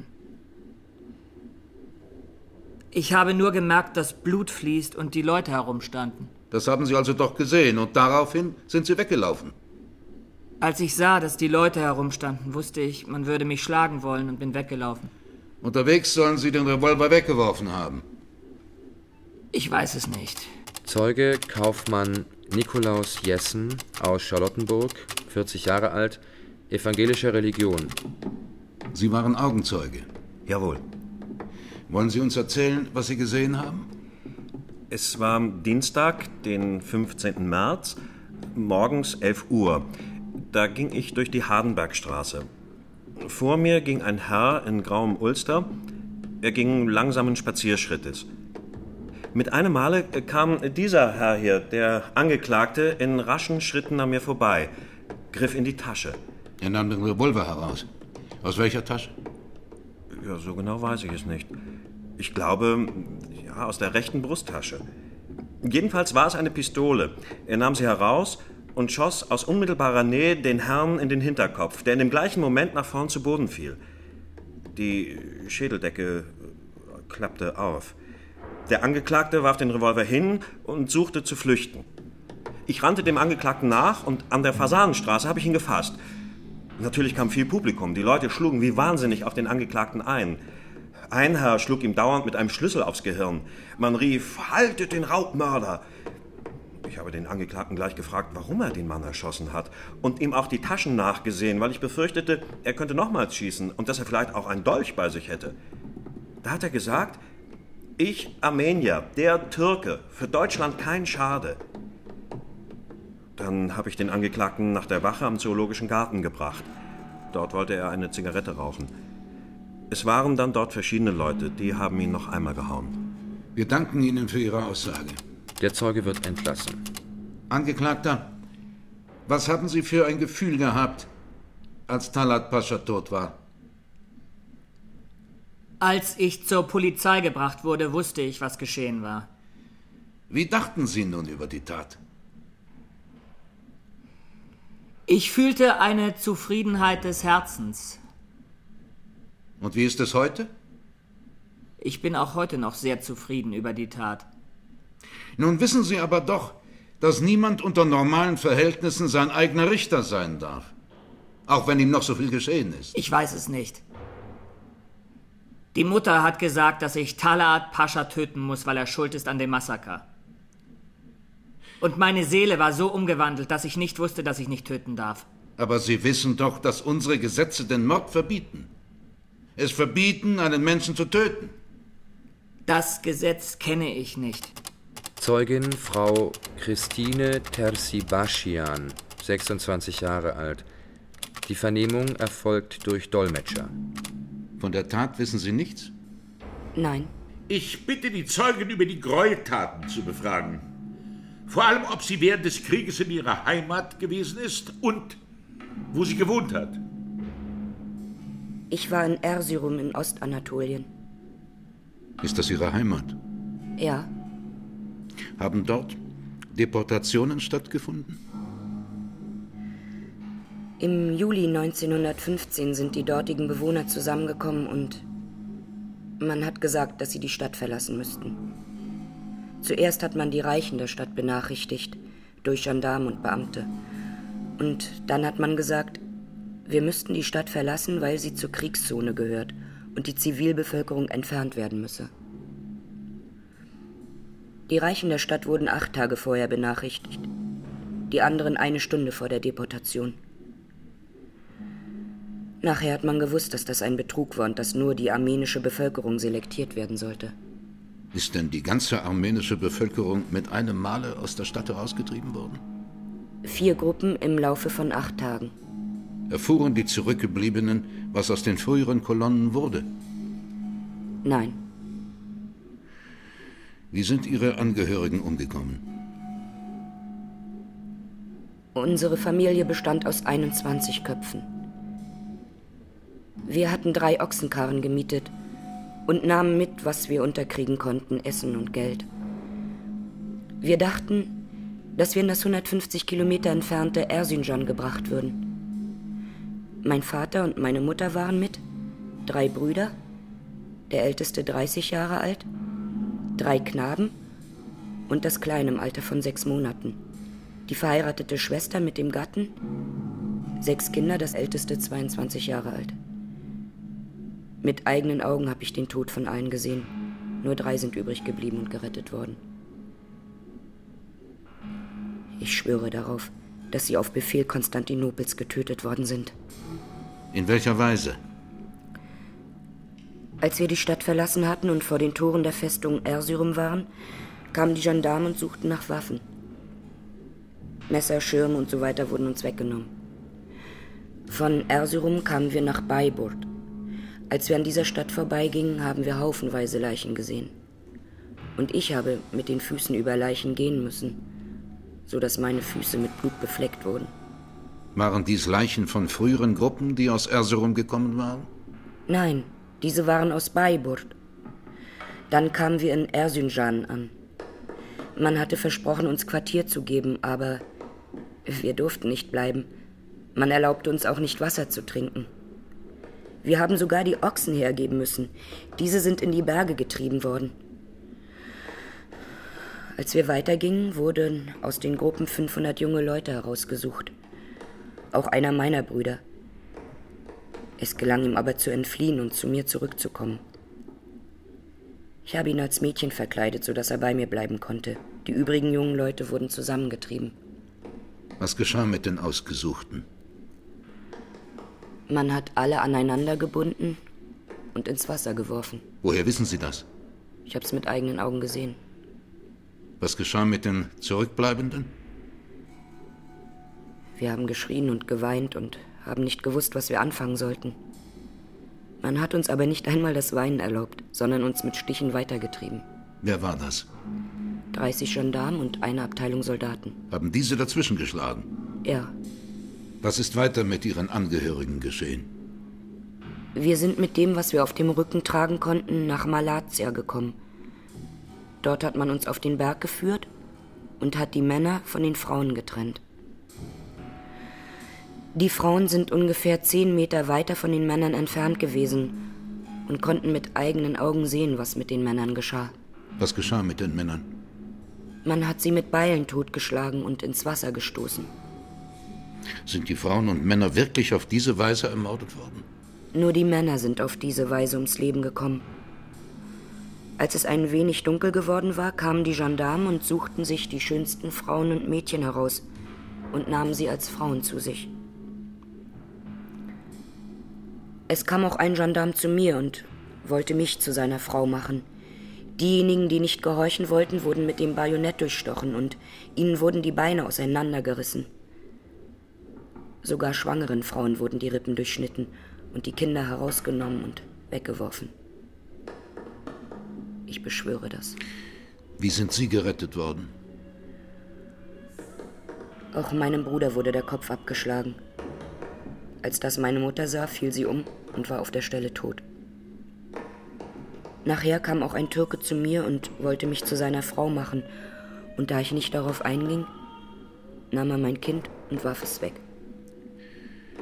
Ich habe nur gemerkt, dass Blut fließt und die Leute herumstanden. Das haben Sie also doch gesehen und daraufhin sind Sie weggelaufen. Als ich sah, dass die Leute herumstanden, wusste ich, man würde mich schlagen wollen und bin weggelaufen. Unterwegs sollen Sie den Revolver weggeworfen haben. Ich weiß es nicht. Zeuge Kaufmann Nikolaus Jessen aus Charlottenburg, vierzig Jahre alt, evangelischer Religion. Sie waren Augenzeuge? Jawohl. Wollen Sie uns erzählen, was Sie gesehen haben? Es war Dienstag, den fünfzehnten März, morgens elf Uhr. Da ging ich durch die Hardenbergstraße. Vor mir ging ein Herr in grauem Ulster. Er ging langsamen Spazierschrittes. Mit einem Male kam dieser Herr hier, der Angeklagte, in raschen Schritten an mir vorbei, griff in die Tasche. Er nahm den Revolver heraus. Aus welcher Tasche? Ja, so genau weiß ich es nicht. Ich glaube, ja, aus der rechten Brusttasche. Jedenfalls war es eine Pistole. Er nahm sie heraus und schoss aus unmittelbarer Nähe den Herrn in den Hinterkopf, der in dem gleichen Moment nach vorn zu Boden fiel. Die Schädeldecke klappte auf. Der Angeklagte warf den Revolver hin und suchte zu flüchten. Ich rannte dem Angeklagten nach und an der Fasanenstraße habe ich ihn gefasst. Natürlich kam viel Publikum. Die Leute schlugen wie wahnsinnig auf den Angeklagten ein. Ein Herr schlug ihm dauernd mit einem Schlüssel aufs Gehirn. Man rief, haltet den Raubmörder! Ich habe den Angeklagten gleich gefragt, warum er den Mann erschossen hat und ihm auch die Taschen nachgesehen, weil ich befürchtete, er könnte nochmals schießen und dass er vielleicht auch einen Dolch bei sich hätte. Da hat er gesagt, ich, Armenier, der Türke, für Deutschland kein Schade. Dann habe ich den Angeklagten nach der Wache am Zoologischen Garten gebracht. Dort wollte er eine Zigarette rauchen. Es waren dann dort verschiedene Leute, die haben ihn noch einmal gehauen. Wir danken Ihnen für Ihre Aussage. Der Zeuge wird entlassen. Angeklagter, was haben Sie für ein Gefühl gehabt, als Talat Pascha tot war? Als ich zur Polizei gebracht wurde, wusste ich, was geschehen war. Wie dachten Sie nun über die Tat? Ich fühlte eine Zufriedenheit des Herzens. Und wie ist es heute? Ich bin auch heute noch sehr zufrieden über die Tat. Nun wissen Sie aber doch, dass niemand unter normalen Verhältnissen sein eigener Richter sein darf. Auch wenn ihm noch so viel geschehen ist. Ich weiß es nicht. Die Mutter hat gesagt, dass ich Talat Pascha töten muss, weil er schuld ist an dem Massaker. Und meine Seele war so umgewandelt, dass ich nicht wusste, dass ich nicht töten darf. Aber Sie wissen doch, dass unsere Gesetze den Mord verbieten. Es verbieten, einen Menschen zu töten. Das Gesetz kenne ich nicht. Zeugin Frau Christine Tersibaschian, sechsundzwanzig Jahre alt. Die Vernehmung erfolgt durch Dolmetscher. Von der Tat wissen Sie nichts? Nein. Ich bitte die Zeugen, über die Gräueltaten zu befragen. Vor allem, ob sie während des Krieges in ihrer Heimat gewesen ist und wo sie gewohnt hat. Ich war in Erzurum in Ostanatolien. Ist das Ihre Heimat? Ja. Haben dort Deportationen stattgefunden? Im Juli neunzehnhundertfünfzehn sind die dortigen Bewohner zusammengekommen und man hat gesagt, dass sie die Stadt verlassen müssten. Zuerst hat man die Reichen der Stadt benachrichtigt, durch Gendarmen und Beamte. Und dann hat man gesagt, wir müssten die Stadt verlassen, weil sie zur Kriegszone gehört und die Zivilbevölkerung entfernt werden müsse. Die Reichen der Stadt wurden acht Tage vorher benachrichtigt, die anderen eine Stunde vor der Deportation. Nachher hat man gewusst, dass das ein Betrug war und dass nur die armenische Bevölkerung selektiert werden sollte. Ist denn die ganze armenische Bevölkerung mit einem Male aus der Stadt herausgetrieben worden? Vier Gruppen im Laufe von acht Tagen. Erfuhren die Zurückgebliebenen, was aus den früheren Kolonnen wurde? Nein. Wie sind Ihre Angehörigen umgekommen? Unsere Familie bestand aus einundzwanzig Köpfen. Wir hatten drei Ochsenkarren gemietet und nahmen mit, was wir unterkriegen konnten, Essen und Geld. Wir dachten, dass wir in das hundertfünfzig Kilometer entfernte Erzincan gebracht würden. Mein Vater und meine Mutter waren mit, drei Brüder, der älteste dreißig Jahre alt, drei Knaben und das Kleine im Alter von sechs Monaten, die verheiratete Schwester mit dem Gatten, sechs Kinder, das älteste zweiundzwanzig Jahre alt. Mit eigenen Augen habe ich den Tod von allen gesehen. Nur drei sind übrig geblieben und gerettet worden. Ich schwöre darauf, dass sie auf Befehl Konstantinopels getötet worden sind. In welcher Weise? Als wir die Stadt verlassen hatten und vor den Toren der Festung Erzurum waren, kamen die Gendarmen und suchten nach Waffen. Messer, Schirme und so weiter wurden uns weggenommen. Von Erzurum kamen wir nach Bayburt. Als wir an dieser Stadt vorbeigingen, haben wir haufenweise Leichen gesehen. Und ich habe mit den Füßen über Leichen gehen müssen, so dass meine Füße mit Blut befleckt wurden. Waren dies Leichen von früheren Gruppen, die aus Erzurum gekommen waren? Nein, diese waren aus Bayburt. Dann kamen wir in Erzincan an. Man hatte versprochen, uns Quartier zu geben, aber wir durften nicht bleiben. Man erlaubte uns auch nicht, Wasser zu trinken. Wir haben sogar die Ochsen hergeben müssen. Diese sind in die Berge getrieben worden. Als wir weitergingen, wurden aus den Gruppen fünfhundert junge Leute herausgesucht. Auch einer meiner Brüder. Es gelang ihm aber zu entfliehen und zu mir zurückzukommen. Ich habe ihn als Mädchen verkleidet, sodass er bei mir bleiben konnte. Die übrigen jungen Leute wurden zusammengetrieben. Was geschah mit den Ausgesuchten? Man hat alle aneinander gebunden und ins Wasser geworfen. Woher wissen Sie das? Ich habe es mit eigenen Augen gesehen. Was geschah mit den Zurückbleibenden? Wir haben geschrien und geweint und haben nicht gewusst, was wir anfangen sollten. Man hat uns aber nicht einmal das Weinen erlaubt, sondern uns mit Stichen weitergetrieben. Wer war das? dreißig Gendarmen und eine Abteilung Soldaten. Haben diese dazwischen geschlagen? Ja. Was ist weiter mit Ihren Angehörigen geschehen? Wir sind mit dem, was wir auf dem Rücken tragen konnten, nach Malatya gekommen. Dort hat man uns auf den Berg geführt und hat die Männer von den Frauen getrennt. Die Frauen sind ungefähr zehn Meter weiter von den Männern entfernt gewesen und konnten mit eigenen Augen sehen, was mit den Männern geschah. Was geschah mit den Männern? Man hat sie mit Beilen totgeschlagen und ins Wasser gestoßen. Sind die Frauen und Männer wirklich auf diese Weise ermordet worden? Nur die Männer sind auf diese Weise ums Leben gekommen. Als es ein wenig dunkel geworden war, kamen die Gendarmen und suchten sich die schönsten Frauen und Mädchen heraus und nahmen sie als Frauen zu sich. Es kam auch ein Gendarm zu mir und wollte mich zu seiner Frau machen. Diejenigen, die nicht gehorchen wollten, wurden mit dem Bajonett durchstochen und ihnen wurden die Beine auseinandergerissen. Sogar schwangeren Frauen wurden die Rippen durchschnitten und die Kinder herausgenommen und weggeworfen. Ich beschwöre das. Wie sind Sie gerettet worden? Auch meinem Bruder wurde der Kopf abgeschlagen. Als das meine Mutter sah, fiel sie um und war auf der Stelle tot. Nachher kam auch ein Türke zu mir und wollte mich zu seiner Frau machen. Und da ich nicht darauf einging, nahm er mein Kind und warf es weg.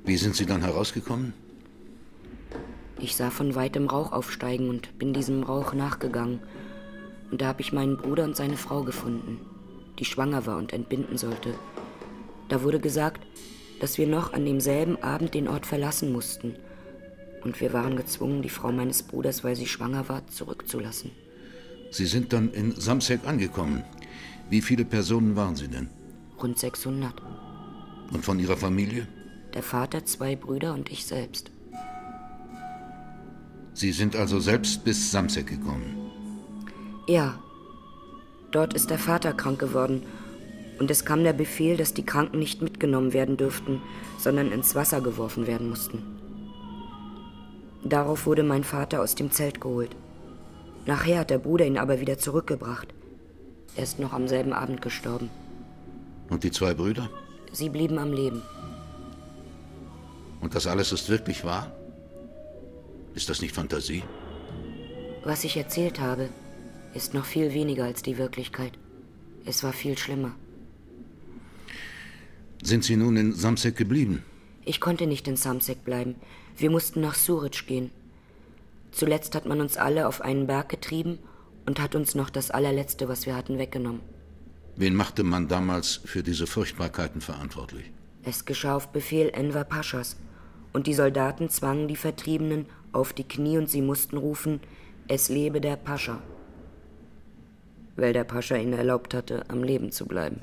Wie sind Sie dann herausgekommen? Ich sah von weitem Rauch aufsteigen und bin diesem Rauch nachgegangen. Und da habe ich meinen Bruder und seine Frau gefunden, die schwanger war und entbinden sollte. Da wurde gesagt, dass wir noch an demselben Abend den Ort verlassen mussten. Und wir waren gezwungen, die Frau meines Bruders, weil sie schwanger war, zurückzulassen. Sie sind dann in Samsek angekommen. Wie viele Personen waren Sie denn? Rund sechshundert. Und von Ihrer Familie? Der Vater, zwei Brüder und ich selbst. Sie sind also selbst bis Samsek gekommen? Ja. Dort ist der Vater krank geworden. Und es kam der Befehl, dass die Kranken nicht mitgenommen werden dürften, sondern ins Wasser geworfen werden mussten. Darauf wurde mein Vater aus dem Zelt geholt. Nachher hat der Bruder ihn aber wieder zurückgebracht. Er ist noch am selben Abend gestorben. Und die zwei Brüder? Sie blieben am Leben. Und das alles ist wirklich wahr? Ist das nicht Fantasie? Was ich erzählt habe, ist noch viel weniger als die Wirklichkeit. Es war viel schlimmer. Sind Sie nun in Samsek geblieben? Ich konnte nicht in Samsek bleiben. Wir mussten nach Suritsch gehen. Zuletzt hat man uns alle auf einen Berg getrieben und hat uns noch das allerletzte, was wir hatten, weggenommen. Wen machte man damals für diese Furchtbarkeiten verantwortlich? Es geschah auf Befehl Enver Paschas. Und die Soldaten zwangen die Vertriebenen auf die Knie und sie mussten rufen, es lebe der Pascha. Weil der Pascha ihnen erlaubt hatte, am Leben zu bleiben.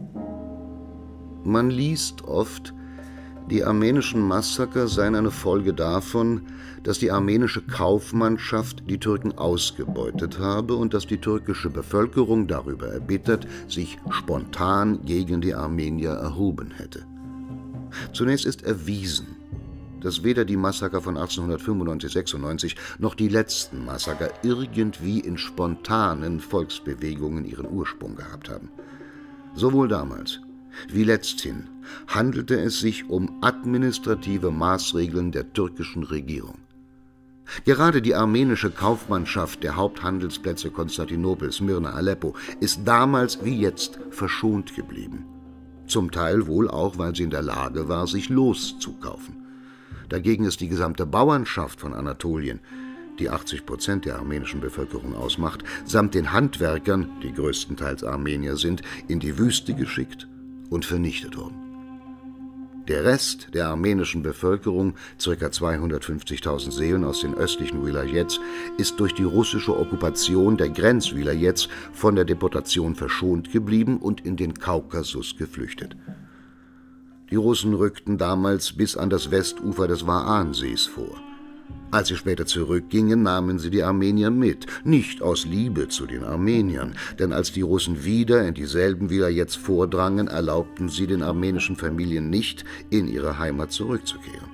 Man liest oft, die armenischen Massaker seien eine Folge davon, dass die armenische Kaufmannschaft die Türken ausgebeutet habe und dass die türkische Bevölkerung darüber erbittert sich spontan gegen die Armenier erhoben hätte. Zunächst ist erwiesen, dass weder die Massaker von achtzehnhundertfünfundneunzig sechsundneunzig noch die letzten Massaker irgendwie in spontanen Volksbewegungen ihren Ursprung gehabt haben. Sowohl damals wie letzthin handelte es sich um administrative Maßregeln der türkischen Regierung. Gerade die armenische Kaufmannschaft der Haupthandelsplätze Konstantinopel, Smyrna, Aleppo ist damals wie jetzt verschont geblieben. Zum Teil wohl auch, weil sie in der Lage war, sich loszukaufen. Dagegen ist die gesamte Bauernschaft von Anatolien, die achtzig Prozent der armenischen Bevölkerung ausmacht, samt den Handwerkern, die größtenteils Armenier sind, in die Wüste geschickt und vernichtet worden. Der Rest der armenischen Bevölkerung, ca. zweihundertfünfzigtausend Seelen aus den östlichen Wilayets, ist durch die russische Okkupation der Grenzwilayets von der Deportation verschont geblieben und in den Kaukasus geflüchtet. Die Russen rückten damals bis an das Westufer des Waan-Sees vor. Als sie später zurückgingen, nahmen sie die Armenier mit, nicht aus Liebe zu den Armeniern, denn als die Russen wieder in dieselben Wilayets vordrangen, erlaubten sie den armenischen Familien nicht, in ihre Heimat zurückzukehren.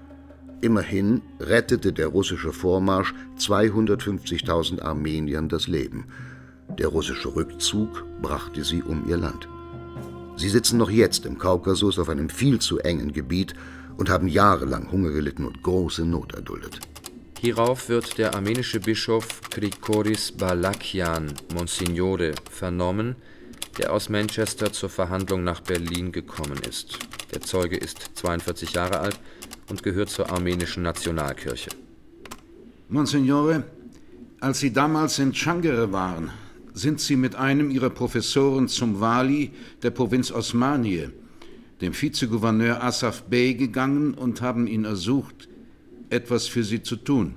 Immerhin rettete der russische Vormarsch zweihundertfünfzigtausend Armeniern das Leben. Der russische Rückzug brachte sie um ihr Land. Sie sitzen noch jetzt im Kaukasus auf einem viel zu engen Gebiet und haben jahrelang Hunger gelitten und große Not erduldet. Hierauf wird der armenische Bischof Grikoris Balakian, Monsignore, vernommen, der aus Manchester zur Verhandlung nach Berlin gekommen ist. Der Zeuge ist zweiundvierzig Jahre alt und gehört zur armenischen Nationalkirche. Monsignore, als Sie damals in Çankırı waren, sind Sie mit einem Ihrer Professoren zum Wali der Provinz Osmaniye, dem Vizegouverneur Asaf Bey, gegangen und haben ihn ersucht, etwas für Sie zu tun.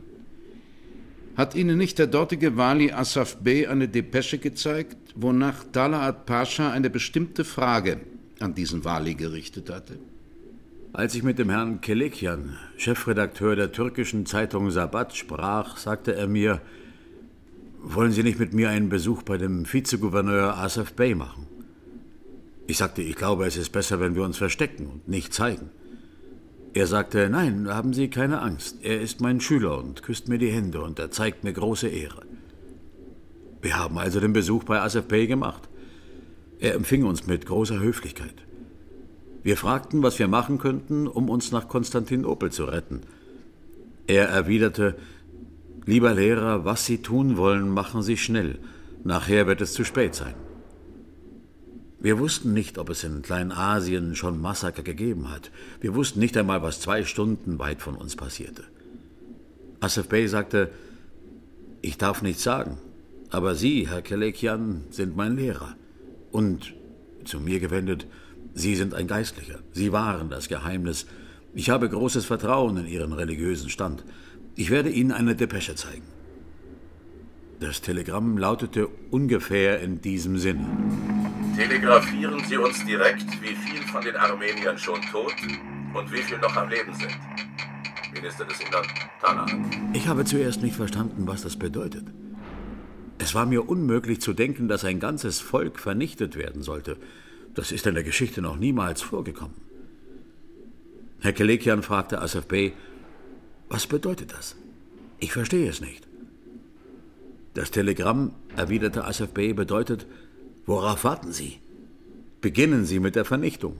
Hat Ihnen nicht der dortige Wali Asaf Bey eine Depesche gezeigt, wonach Talat Pascha eine bestimmte Frage an diesen Wali gerichtet hatte? Als ich mit dem Herrn Kelekian, Chefredakteur der türkischen Zeitung Sabah, sprach, sagte er mir, wollen Sie nicht mit mir einen Besuch bei dem Vizegouverneur Asaf Bey machen? Ich sagte, ich glaube, es ist besser, wenn wir uns verstecken und nicht zeigen. Er sagte, nein, haben Sie keine Angst. Er ist mein Schüler und küsst mir die Hände und er zeigt mir große Ehre. Wir haben also den Besuch bei Asaf Bey gemacht. Er empfing uns mit großer Höflichkeit. Wir fragten, was wir machen könnten, um uns nach Konstantinopel zu retten. Er erwiderte, lieber Lehrer, was Sie tun wollen, machen Sie schnell. Nachher wird es zu spät sein. Wir wussten nicht, ob es in Kleinasien schon Massaker gegeben hat. Wir wussten nicht einmal, was zwei Stunden weit von uns passierte. Asaf Bey sagte, ich darf nichts sagen, aber Sie, Herr Kelekian, sind mein Lehrer. Und, zu mir gewendet, Sie sind ein Geistlicher. Sie waren das Geheimnis. Ich habe großes Vertrauen in Ihren religiösen Stand. Ich werde Ihnen eine Depesche zeigen. Das Telegramm lautete ungefähr in diesem Sinne. Telegrafieren Sie uns direkt, wie viel von den Armeniern schon tot und wie viel noch am Leben sind. Minister des Innern, Talat. Ich habe zuerst nicht verstanden, was das bedeutet. Es war mir unmöglich zu denken, dass ein ganzes Volk vernichtet werden sollte. Das ist in der Geschichte noch niemals vorgekommen. Herr Kelekian fragte Asaf Bey, was bedeutet das? Ich verstehe es nicht. Das Telegramm, erwiderte Asaf Bey, bedeutet, worauf warten Sie? Beginnen Sie mit der Vernichtung.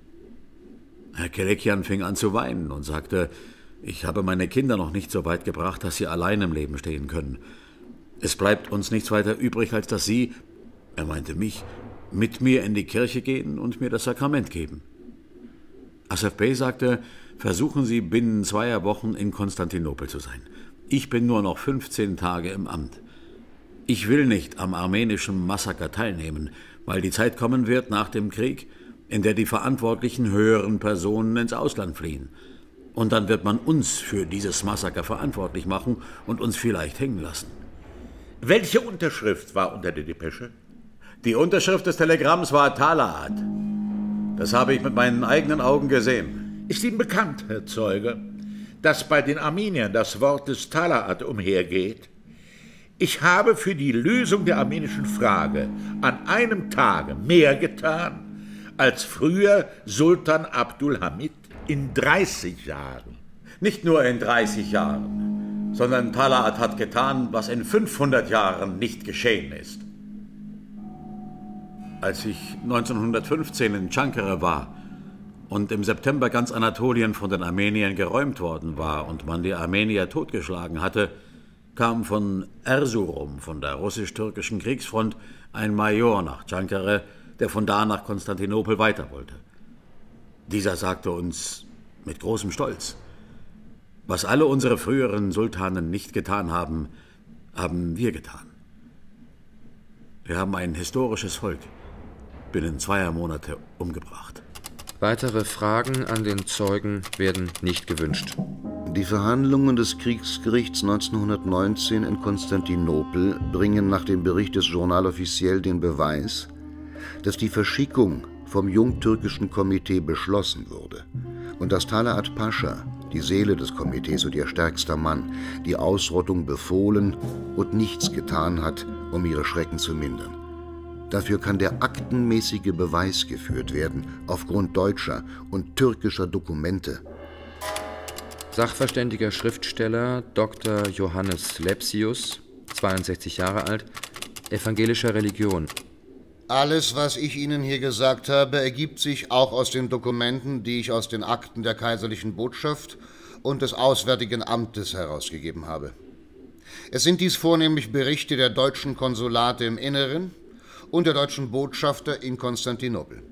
Herr Kelekian fing an zu weinen und sagte, ich habe meine Kinder noch nicht so weit gebracht, dass sie allein im Leben stehen können. Es bleibt uns nichts weiter übrig, als dass Sie, er meinte mich, mit mir in die Kirche gehen und mir das Sakrament geben. Asaf Bey sagte, versuchen Sie binnen zweier Wochen in Konstantinopel zu sein. Ich bin nur noch fünfzehn Tage im Amt. Ich will nicht am armenischen Massaker teilnehmen, weil die Zeit kommen wird nach dem Krieg, in der die verantwortlichen höheren Personen ins Ausland fliehen. Und dann wird man uns für dieses Massaker verantwortlich machen und uns vielleicht hängen lassen. Welche Unterschrift war unter der Depesche? Die Unterschrift des Telegramms war Talat. Das habe ich mit meinen eigenen Augen gesehen. Ist Ihnen bekannt, Herr Zeuge, dass bei den Armeniern das Wort des Talat umhergeht? Ich habe für die Lösung der armenischen Frage an einem Tage mehr getan, als früher Sultan Abdulhamid in dreißig Jahren. Nicht nur in dreißig Jahren, sondern Talat hat getan, was in fünfhundert Jahren nicht geschehen ist. Als ich neunzehnhundertfünfzehn in Tschankere war und im September ganz Anatolien von den Armeniern geräumt worden war und man die Armenier totgeschlagen hatte, kam von Erzurum, von der russisch-türkischen Kriegsfront, ein Major nach Tschankere, der von da nach Konstantinopel weiter wollte. Dieser sagte uns mit großem Stolz, was alle unsere früheren Sultanen nicht getan haben, haben wir getan. Wir haben ein historisches Volk binnen zweier Monate umgebracht. Weitere Fragen an den Zeugen werden nicht gewünscht. Die Verhandlungen des Kriegsgerichts neunzehnhundertneunzehn in Konstantinopel bringen nach dem Bericht des Journal Officiel den Beweis, dass die Verschickung vom Jungtürkischen Komitee beschlossen wurde und dass Talat Pascha, die Seele des Komitees und ihr stärkster Mann, die Ausrottung befohlen und nichts getan hat, um ihre Schrecken zu mindern. Dafür kann der aktenmäßige Beweis geführt werden, aufgrund deutscher und türkischer Dokumente. Sachverständiger Schriftsteller Doktor Johannes Lepsius, zweiundsechzig Jahre alt, evangelischer Religion. Alles, was ich Ihnen hier gesagt habe, ergibt sich auch aus den Dokumenten, die ich aus den Akten der Kaiserlichen Botschaft und des Auswärtigen Amtes herausgegeben habe. Es sind dies vornehmlich Berichte der deutschen Konsulate im Inneren und der deutschen Botschafter in Konstantinopel.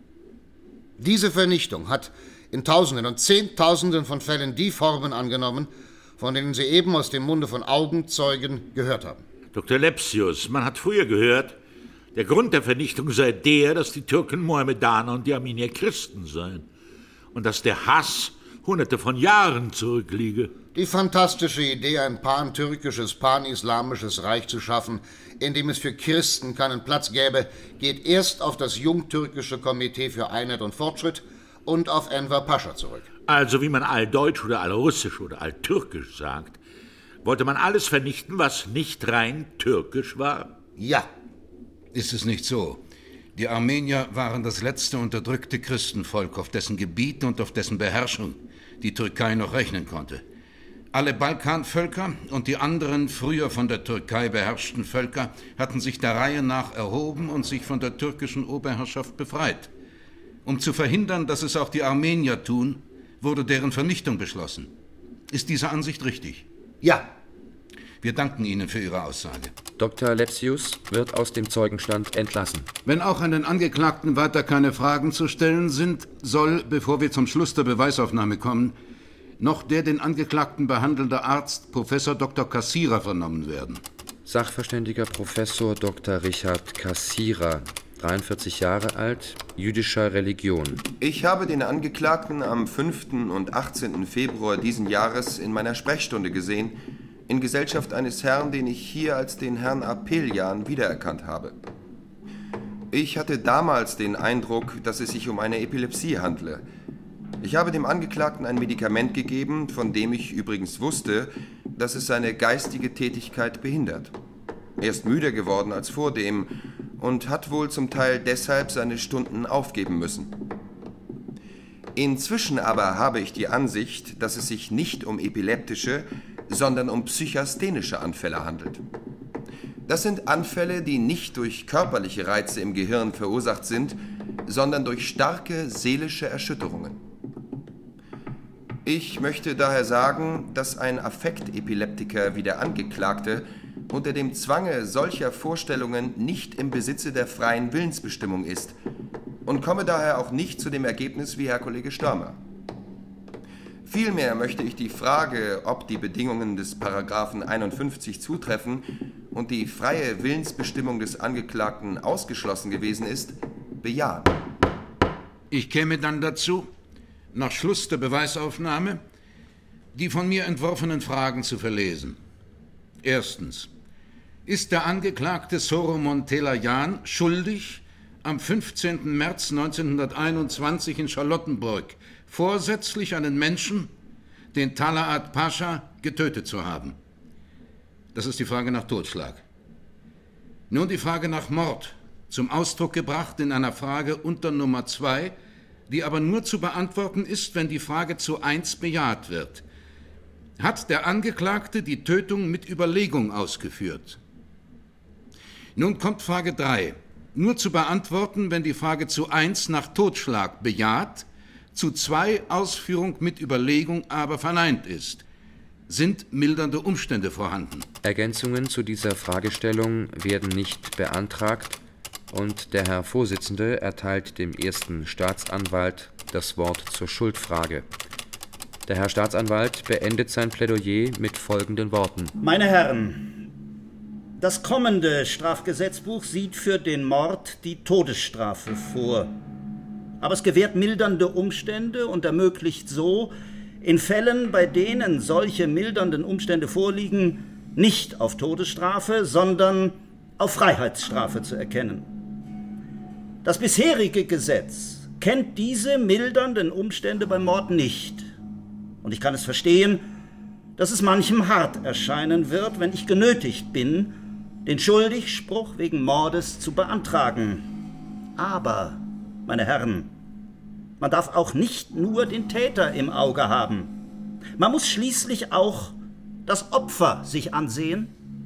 Diese Vernichtung hat in Tausenden und Zehntausenden von Fällen die Formen angenommen, von denen Sie eben aus dem Munde von Augenzeugen gehört haben. Doktor Lepsius, man hat früher gehört, der Grund der Vernichtung sei der, dass die Türken Mohammedaner und die Armenier Christen seien und dass der Hass hunderte von Jahren zurückliege. Die fantastische Idee, ein pan-türkisches, pan-islamisches Reich zu schaffen, in dem es für Christen keinen Platz gäbe, geht erst auf das Jungtürkische Komitee für Einheit und Fortschritt und auf Enver Pascha zurück. Also wie man alldeutsch oder allrussisch oder alltürkisch sagt, wollte man alles vernichten, was nicht rein türkisch war? Ja. Ist es nicht so? Die Armenier waren das letzte unterdrückte Christenvolk, auf dessen Gebiet und auf dessen Beherrschung die Türkei noch rechnen konnte. Alle Balkanvölker und die anderen früher von der Türkei beherrschten Völker hatten sich der Reihe nach erhoben und sich von der türkischen Oberherrschaft befreit. Um zu verhindern, dass es auch die Armenier tun, wurde deren Vernichtung beschlossen. Ist diese Ansicht richtig? Ja. Wir danken Ihnen für Ihre Aussage. Doktor Lepsius wird aus dem Zeugenstand entlassen. Wenn auch an den Angeklagten weiter keine Fragen zu stellen sind, soll, bevor wir zum Schluss der Beweisaufnahme kommen, noch der den Angeklagten behandelnde Arzt Professor Doktor Kassierer vernommen werden. Sachverständiger Professor Doktor Richard Kassierer, dreiundvierzig Jahre alt, jüdischer Religion. Ich habe den Angeklagten am fünften und achtzehnten Februar diesen Jahres in meiner Sprechstunde gesehen, in Gesellschaft eines Herrn, den ich hier als den Herrn Apelian wiedererkannt habe. Ich hatte damals den Eindruck, dass es sich um eine Epilepsie handle. Ich habe dem Angeklagten ein Medikament gegeben, von dem ich übrigens wusste, dass es seine geistige Tätigkeit behindert. Er ist müder geworden als vordem und hat wohl zum Teil deshalb seine Stunden aufgeben müssen. Inzwischen aber habe ich die Ansicht, dass es sich nicht um epileptische, sondern um psychasthenische Anfälle handelt. Das sind Anfälle, die nicht durch körperliche Reize im Gehirn verursacht sind, sondern durch starke seelische Erschütterungen. Ich möchte daher sagen, dass ein Affektepileptiker wie der Angeklagte unter dem Zwange solcher Vorstellungen nicht im Besitze der freien Willensbestimmung ist und komme daher auch nicht zu dem Ergebnis wie Herr Kollege Störmer. Vielmehr möchte ich die Frage, ob die Bedingungen des Paragraphen einundfünfzig zutreffen und die freie Willensbestimmung des Angeklagten ausgeschlossen gewesen ist, bejahen. Ich käme dann dazu, nach Schluss der Beweisaufnahme, die von mir entworfenen Fragen zu verlesen. Erstens. Ist der Angeklagte Solomon Telarjan schuldig, am fünfzehnten März neunzehnhunderteinundzwanzig in Charlottenburg vorsätzlich einen Menschen, den Talaat Pascha, getötet zu haben? Das ist die Frage nach Totschlag. Nun die Frage nach Mord, zum Ausdruck gebracht in einer Frage unter Nummer zwei, die aber nur zu beantworten ist, wenn die Frage zu eins bejaht wird. Hat der Angeklagte die Tötung mit Überlegung ausgeführt? Nun kommt Frage drei. Nur zu beantworten, wenn die Frage zu eins nach Totschlag bejaht, zu zwei Ausführung mit Überlegung aber verneint ist. Sind mildernde Umstände vorhanden? Ergänzungen zu dieser Fragestellung werden nicht beantragt und der Herr Vorsitzende erteilt dem ersten Staatsanwalt das Wort zur Schuldfrage. Der Herr Staatsanwalt beendet sein Plädoyer mit folgenden Worten. Meine Herren, das kommende Strafgesetzbuch sieht für den Mord die Todesstrafe vor. Aber es gewährt mildernde Umstände und ermöglicht so, in Fällen, bei denen solche mildernden Umstände vorliegen, nicht auf Todesstrafe, sondern auf Freiheitsstrafe zu erkennen. Das bisherige Gesetz kennt diese mildernden Umstände beim Mord nicht. Und ich kann es verstehen, dass es manchem hart erscheinen wird, wenn ich genötigt bin, den Schuldigspruch wegen Mordes zu beantragen. Aber, meine Herren, man darf auch nicht nur den Täter im Auge haben. Man muss schließlich auch das Opfer sich ansehen.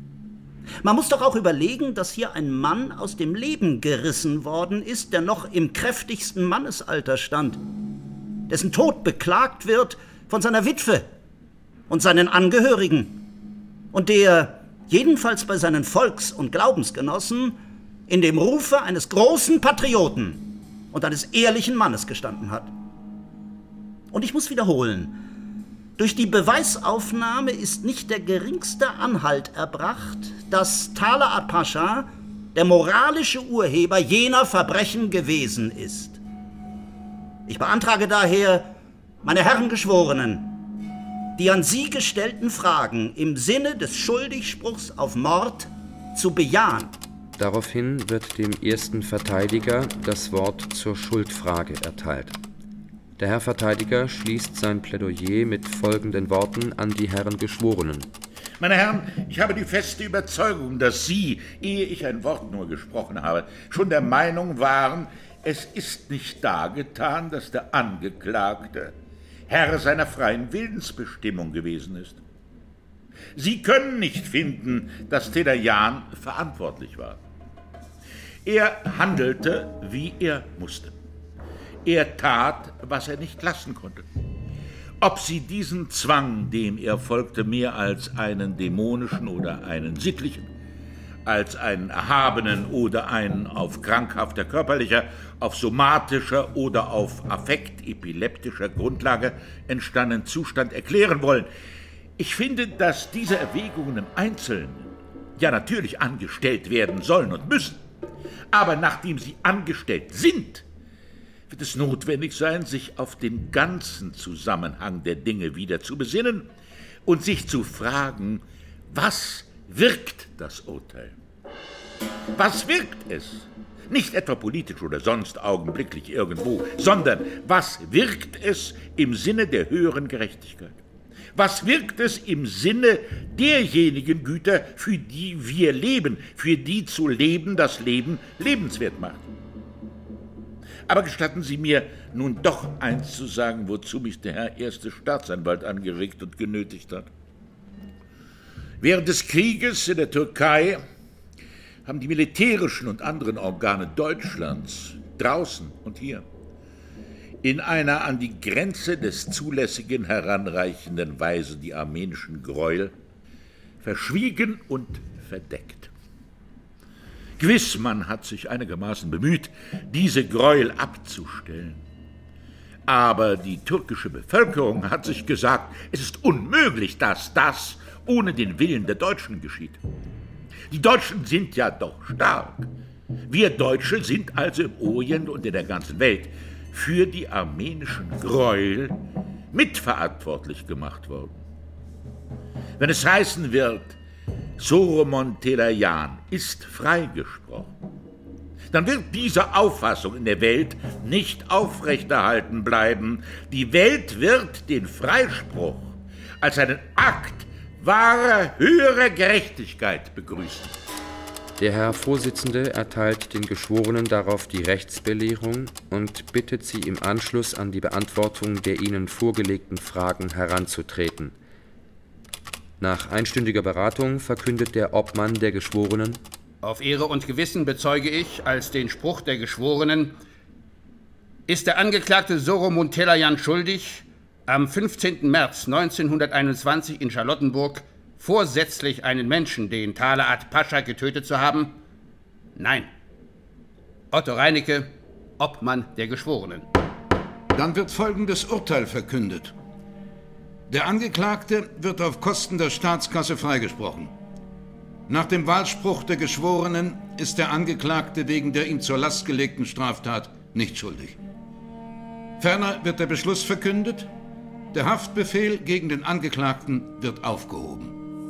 Man muss doch auch überlegen, dass hier ein Mann aus dem Leben gerissen worden ist, der noch im kräftigsten Mannesalter stand, dessen Tod beklagt wird von seiner Witwe und seinen Angehörigen und der, jedenfalls bei seinen Volks- und Glaubensgenossen, in dem Rufe eines großen Patrioten und eines ehrlichen Mannes gestanden hat. Und ich muss wiederholen, durch die Beweisaufnahme ist nicht der geringste Anhalt erbracht, dass Talaat Pascha der moralische Urheber jener Verbrechen gewesen ist. Ich beantrage daher, meine Herren Geschworenen, die an Sie gestellten Fragen im Sinne des Schuldigspruchs auf Mord zu bejahen. Daraufhin wird dem ersten Verteidiger das Wort zur Schuldfrage erteilt. Der Herr Verteidiger schließt sein Plädoyer mit folgenden Worten an die Herren Geschworenen. Meine Herren, ich habe die feste Überzeugung, dass Sie, ehe ich ein Wort nur gesprochen habe, schon der Meinung waren, es ist nicht dargetan, dass der Angeklagte Herr seiner freien Willensbestimmung gewesen ist. Sie können nicht finden, dass Telarjan verantwortlich war. Er handelte, wie er musste. Er tat, was er nicht lassen konnte. Ob Sie diesen Zwang, dem er folgte, mehr als einen dämonischen oder einen sittlichen, als einen erhabenen oder einen auf krankhafter körperlicher, auf somatischer oder auf affektepileptischer Grundlage entstandenen Zustand erklären wollen. Ich finde, dass diese Erwägungen im Einzelnen ja natürlich angestellt werden sollen und müssen. Aber nachdem sie angestellt sind, wird es notwendig sein, sich auf den ganzen Zusammenhang der Dinge wieder zu besinnen und sich zu fragen, was wirkt das Urteil? Was wirkt es? Nicht etwa politisch oder sonst augenblicklich irgendwo, sondern was wirkt es im Sinne der höheren Gerechtigkeit? Was wirkt es im Sinne derjenigen Güter, für die wir leben, für die zu leben das Leben lebenswert macht? Aber gestatten Sie mir nun doch eins zu sagen, wozu mich der Herr erste Staatsanwalt angeregt und genötigt hat. Während des Krieges in der Türkei haben die militärischen und anderen Organe Deutschlands draußen und hier in einer an die Grenze des Zulässigen heranreichenden Weise die armenischen Gräuel verschwiegen und verdeckt. Gewiss, man hat sich einigermaßen bemüht, diese Gräuel abzustellen. Aber die türkische Bevölkerung hat sich gesagt, es ist unmöglich, dass das ohne den Willen der Deutschen geschieht. Die Deutschen sind ja doch stark. Wir Deutsche sind also im Orient und in der ganzen Welt für die armenischen Gräuel mitverantwortlich gemacht worden. Wenn es heißen wird, Soromon Telerjan ist freigesprochen, dann wird diese Auffassung in der Welt nicht aufrechterhalten bleiben. Die Welt wird den Freispruch als einen Akt wahrer, höherer Gerechtigkeit begrüßen. Der Herr Vorsitzende erteilt den Geschworenen darauf die Rechtsbelehrung und bittet sie im Anschluss an die Beantwortung der ihnen vorgelegten Fragen heranzutreten. Nach einstündiger Beratung verkündet der Obmann der Geschworenen: Auf Ehre und Gewissen bezeuge ich als den Spruch der Geschworenen, ist der Angeklagte Soromon Telerjan schuldig, am fünfzehnten März neunzehnhunderteinundzwanzig in Charlottenburg vorsätzlich einen Menschen, den Talaat Pascha, getötet zu haben? Nein. Otto Reinecke, Obmann der Geschworenen. Dann wird folgendes Urteil verkündet. Der Angeklagte wird auf Kosten der Staatskasse freigesprochen. Nach dem Wahlspruch der Geschworenen ist der Angeklagte wegen der ihm zur Last gelegten Straftat nicht schuldig. Ferner wird der Beschluss verkündet: Der Haftbefehl gegen den Angeklagten wird aufgehoben.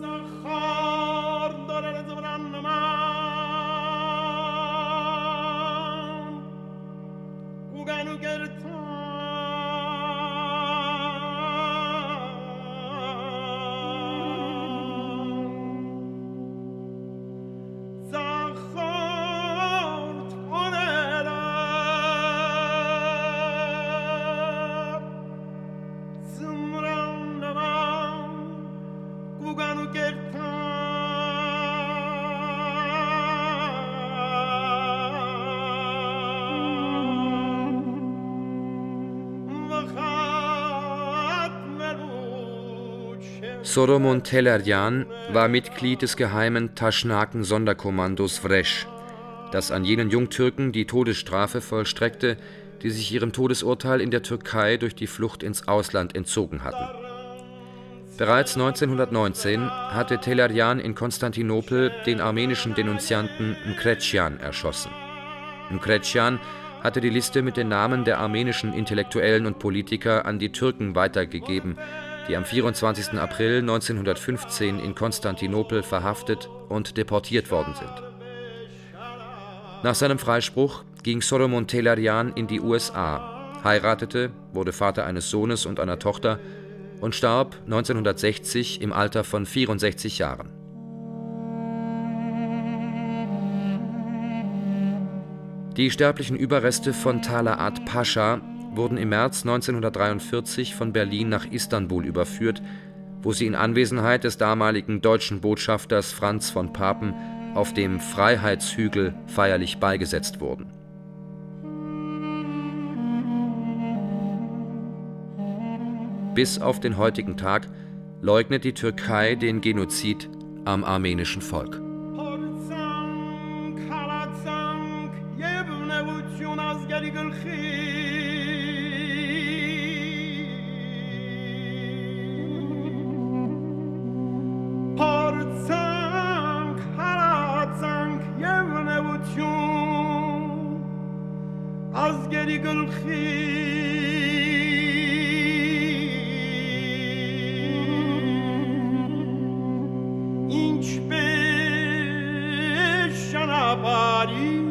Soromon Telerjan war Mitglied des geheimen Taschnaken-Sonderkommandos Vresch, das an jenen Jungtürken die Todesstrafe vollstreckte, die sich ihrem Todesurteil in der Türkei durch die Flucht ins Ausland entzogen hatten. Bereits neunzehnhundertneunzehn hatte Telerjan in Konstantinopel den armenischen Denunzianten Mkretschyan erschossen. Mkretschyan hatte die Liste mit den Namen der armenischen Intellektuellen und Politiker an die Türken weitergegeben, die am vierundzwanzigsten April neunzehnhundertfünfzehn in Konstantinopel verhaftet und deportiert worden sind. Nach seinem Freispruch ging Soromon Telerjan in die U S A, heiratete, wurde Vater eines Sohnes und einer Tochter und starb neunzehnhundertsechzig im Alter von vierundsechzig Jahren. Die sterblichen Überreste von Talaat Pascha wurden im März neunzehnhundertdreiundvierzig von Berlin nach Istanbul überführt, wo sie in Anwesenheit des damaligen deutschen Botschafters Franz von Papen auf dem Freiheitshügel feierlich beigesetzt wurden. Bis auf den heutigen Tag leugnet die Türkei den Genozid am armenischen Volk. بچون از گلی گلخی پارتسنگ هراتسنگ یمنه بچون از گلی گلخی اینچ به شنباری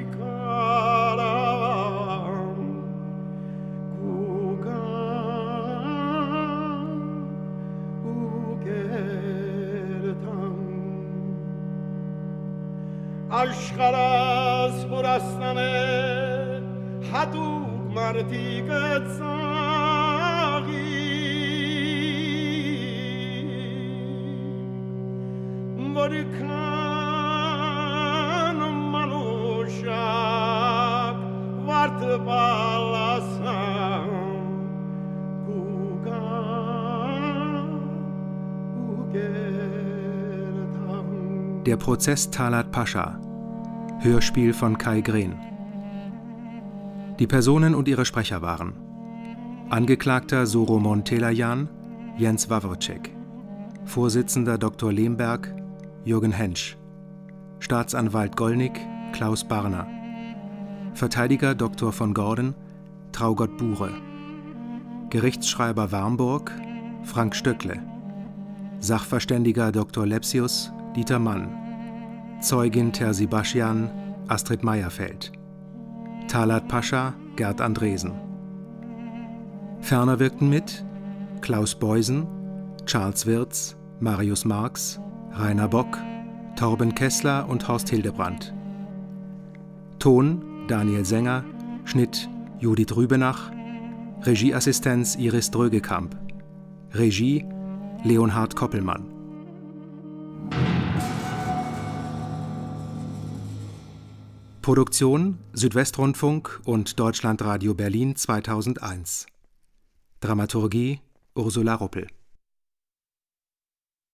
aşkar az burastane haduk marti getsagi vorikan manuşak vart balasam kugan ugertam. Der Prozess Talat Pascha. Hörspiel von Kai Green. Die Personen und ihre Sprecher waren: Angeklagter Soromon Telerjan, Jens Wawrcek. Vorsitzender Doktor Lemberg, Jürgen Hensch. Staatsanwalt Gollnick, Klaus Barner. Verteidiger Doktor von Gordon, Traugott Bure. Gerichtsschreiber Warmburg, Frank Stöckle. Sachverständiger Doktor Lepsius, Dieter Mann. Zeugin Tersi Bastian, Astrid Meyerfeld. Talat Pascha, Gerd Andresen. Ferner wirkten mit Klaus Beusen, Charles Wirz, Marius Marx, Rainer Bock, Torben Kessler und Horst Hildebrandt. Ton Daniel Sänger, Schnitt Judith Rübenach, Regieassistenz Iris Drögekamp, Regie Leonhard Koppelmann. Produktion Südwestrundfunk und Deutschlandradio Berlin zweitausendeins. Dramaturgie Ursula Ruppel.